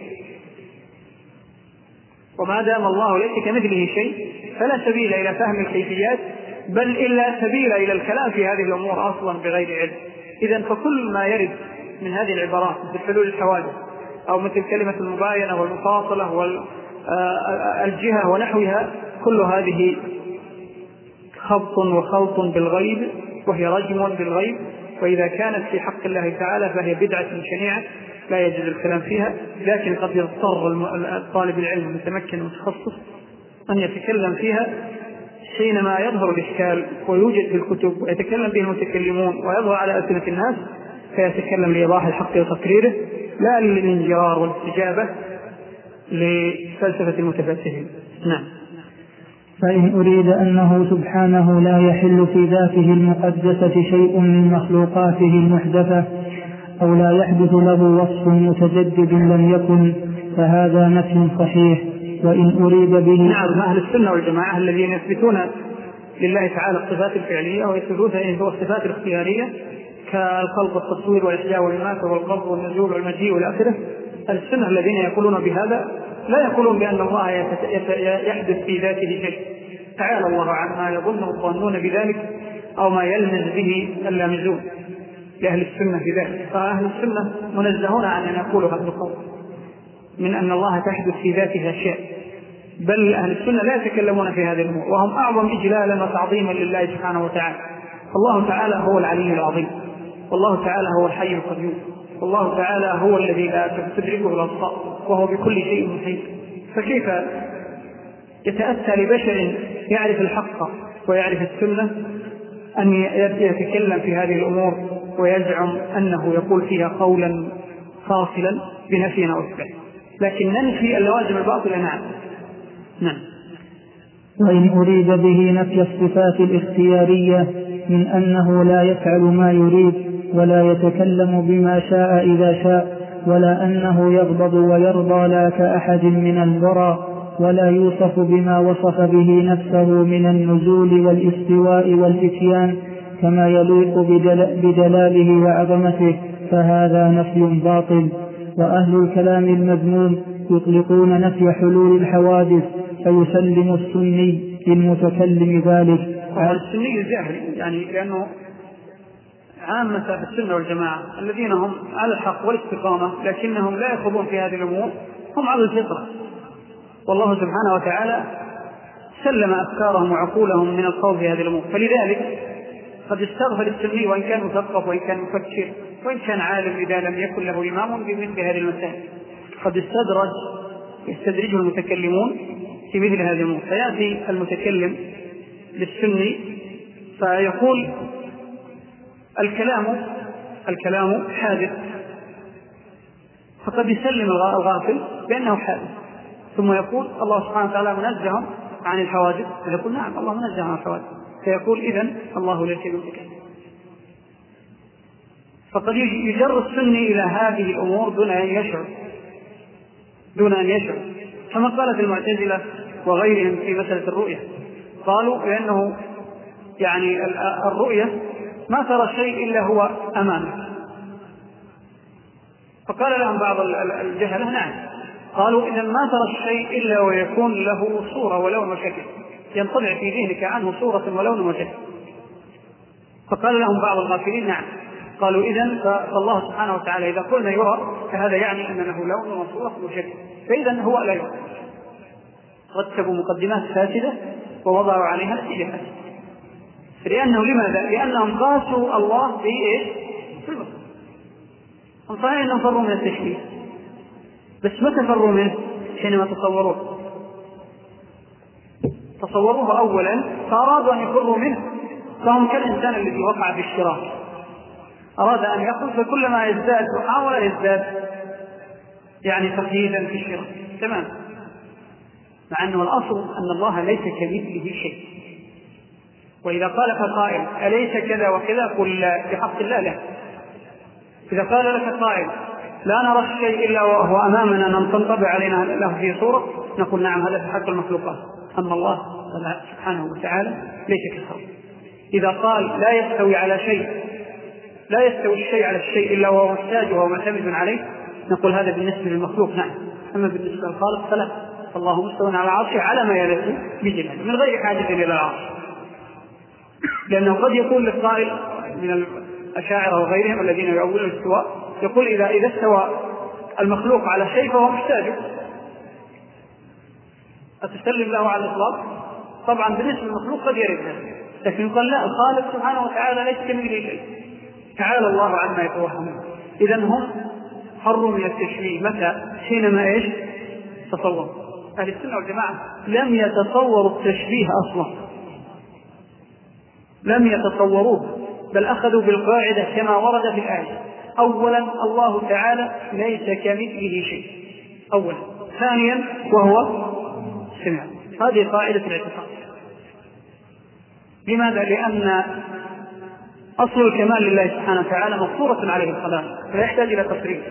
وما دام الله ليس كمثله شيء فلا سبيل إلى فهم الكيفيات، بل إلا سبيل إلى الكلام في هذه الأمور أصلا بغير علم. إذن فكل ما يرد من هذه العبارات مثل حلول الحوادث أو مثل كلمة المباينة والمفاصلة والجهة ونحوها، كل هذه خبط وخلط بالغيب وهي رجم بالغيب، وإذا كانت في حق الله تعالى فهي بدعة شنيعة لا يجوز الكلام فيها. لكن قد يضطر الطالب العلم المتمكن المتخصص أن يتكلم فيها حينما يظهر الإشكال ويوجد في الكتب ويتكلم به المتكلمون ويظهر على ألسنة الناس، فيتكلم لإيضاح الحق وتقريره لا للانجرار والاستجابة لفلسفة المتفلسفين. نعم. فإن أريد أنه سبحانه لا يحل في ذاته المقدسة شيء من مخلوقاته المحدثة أو لا يحدث له وصف متجدد لم يكن، فهذا نفي صحيح. وإن أريد به نعم، أهل السنة والجماعة الذين يثبتون لله تعالى الصفات الفعلية ويثبتون هو الصفات الاختيارية كالخلق والتصوير والإحياء والإماتة والقبض والنزول والمجيء والآخرة، السنة الذين يقولون بهذا لا يقولون بأن الله يحدث في ذاته شيء، تعالى الله عما يظن الظانون بذلك أو ما يلمز به اللامزون لأهل السنة بذلك. فأهل السنة منزهون عن أن يقولوا هذا القول من أن الله تحدث في ذاته أشياء، بل أهل السنة لا يتكلمون في هذه الأمور، وهم أعظم إجلالا وتعظيما لله سبحانه وتعالى. الله تعالى هو العلي العظيم، والله تعالى هو الحي القيوم، والله تعالى هو الذي لا تدركه الأبصار وهو بكل شيء محيط. فكيف يتأتى لبشر يعرف الحق ويعرف السنة أن يتكلم في هذه الأمور ويزعم أنه يقول فيها قولا فاصلا بنفينا وإثبات؟ لكن ننفي اللوازم الباطلة. نعم. نعم. وإن أريد به نفي الصفات الاختيارية من أنه لا يفعل ما يريد ولا يتكلم بما شاء إذا شاء، ولا أنه يغضب ويرضى لا كأحد من الورى، ولا يوصف بما وصف به نفسه من النزول والاستواء والإتيان كما يليق بجلاله وعظمته، فهذا نفي باطل. وأهل الكلام المذموم يطلقون نفي حلول الحوادث فيسلم السني للمتكلم ذلك. السني الجاهلي يعني لأنه عامة في السنة والجماعة الذين هم على الحق والاستقامة لكنهم لا يخوضون في هذه الأمور هم على الفطرة، والله سبحانه وتعالى سلم أفكارهم وعقولهم من الخوض في هذه الأمور. فلذلك قد يستغفل السني وإن كان مثقف وإن كان مفكر وإن كان عالم إذا لم يكن له إمام بمثل هذه المسائل، قد يستدرج يستدرجه المتكلمون في مثل هذه الأمور. فيأتي المتكلم للسني فيقول الكلام الكلام حادث، فقد يسلم الغافل بأنه حادث، ثم يقول الله سبحانه وتعالى منزه عن الحوادث، فيقول نعم الله منزه عن الحوادث، فيقول إذن الله ليس بمتكلم. فقد يجر السني إلى هذه الأمور دون أن يشعر دون أن يشعر كما قالت المعتزلة وغيرهم في مسألة الرؤية، قالوا بأنه يعني الرؤية ما ترى الشيء إلا هو أمامك، فقال لهم بعض الجهلة نعم، قالوا إذا ما ترى الشيء إلا ويكون له صورة ولون وشكل، ينطبع في ذهنك عنه صورة ولون وشكل. فقال لهم بعض الغافلين نعم، قالوا إذن فالله سبحانه وتعالى إذا قلنا يرى فهذا يعني أن له لون وصورة وشكل، فإذا هو لا يرى. رتبوا مقدمات فاسدة ووضعوا عليها نتيجة فاسدة، لأنه لماذا؟ لأنهم قاسوا الله في إيش؟ في البصر. هم صحيح أنهم فروا من التشبيه، بس متى فروا منه؟ حينما تصوروه تصوروه أولا فأرادوا أن يفروا منه، فهم كالإنسان الذي وقع في الشراك أراد أن يخرج، فكلما يزداد وحاول يزداد يعني تقييدا في الشراك تمام، مع أنه الأصل أن الله ليس كمثله شيء. وإذا قال قائل أليس كذا وكذا قل بحق الله لا. إذا قال لك قائل لا نرى الشيء إلا وهو أمامنا تنطبع علينا له في صورة، نقول نعم هذا في حق المخلوقات، أما الله سبحانه وتعالى ليس كالخلق. إذا قال لا يستوي على شيء لا يستوي الشيء على الشيء إلا وهو محتاج وهو معتمد عليه، نقول هذا بالنسبة للمخلوق نعم، أما بالنسبة للخالق فلا، فالله مستوى على عرشه على ما يليق بجلاله من غير حاجة إلى العرش. لأنه قد يقول للقائل من الأشاعرة وغيرهم الذين يؤولون الاستواء يقول إذا إذا استوى المخلوق على شيء فهو محتاج، أتسلم له على الإطلاق؟ طبعا بالنسبة للمخلوق قد يرد ذلك، لكن يقال لا، الخالق سبحانه وتعالى ليس كمثله شيء، تعالى الله عما يتوهمون. إذا هم حروا من التشبيه متى؟ حينما إيش؟ تصور أهل السنة والجماعة لم يتصوروا التشبيه أصلا، لم يتصوروه، بل أخذوا بالقاعدة كما ورد في الآية. أولا الله تعالى ليس كمثله شيء أولا، ثانيا وهو سمع، هذه قاعدة الاعتقاد. لماذا؟ لأن أصل الكمال لله سبحانه وتعالى مفطورة عليه الخلائق، فلا يحتاج إلى تقرير،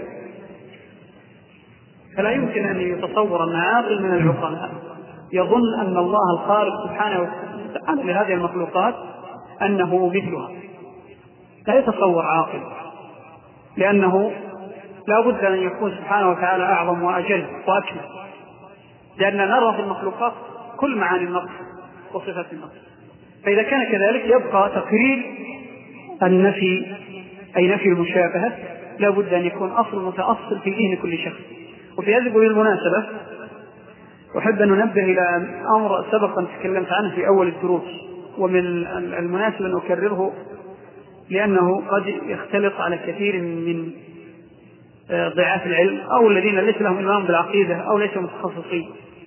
فلا يمكن أن يتصور أن عاقل من العقلاء يظن أن الله الخالق سبحانه وتعالى لهذه المخلوقات أنه مثلها، لا يتصور عاقل، لأنه لا بد أن يكون سبحانه وتعالى أعظم وأجل وأكمل، لأننا نرى في المخلوقات كل معاني النقص وصفات النقص. فإذا كان كذلك يبقى تقرير النفي، أي نفي المشابهة، لا بد أن يكون أصل متأصل في ذهن كل شخص. وفي هذه المناسبة أحب أن ننبه إلى أمر سبقا تكلمت عنه في أول الدروس، ومن المناسب أن أكرره لأنه قد يختلط على كثير من ضعاف العلم أو الذين ليس لهم إلمام بالعقيدة أو ليسوا متخصصين.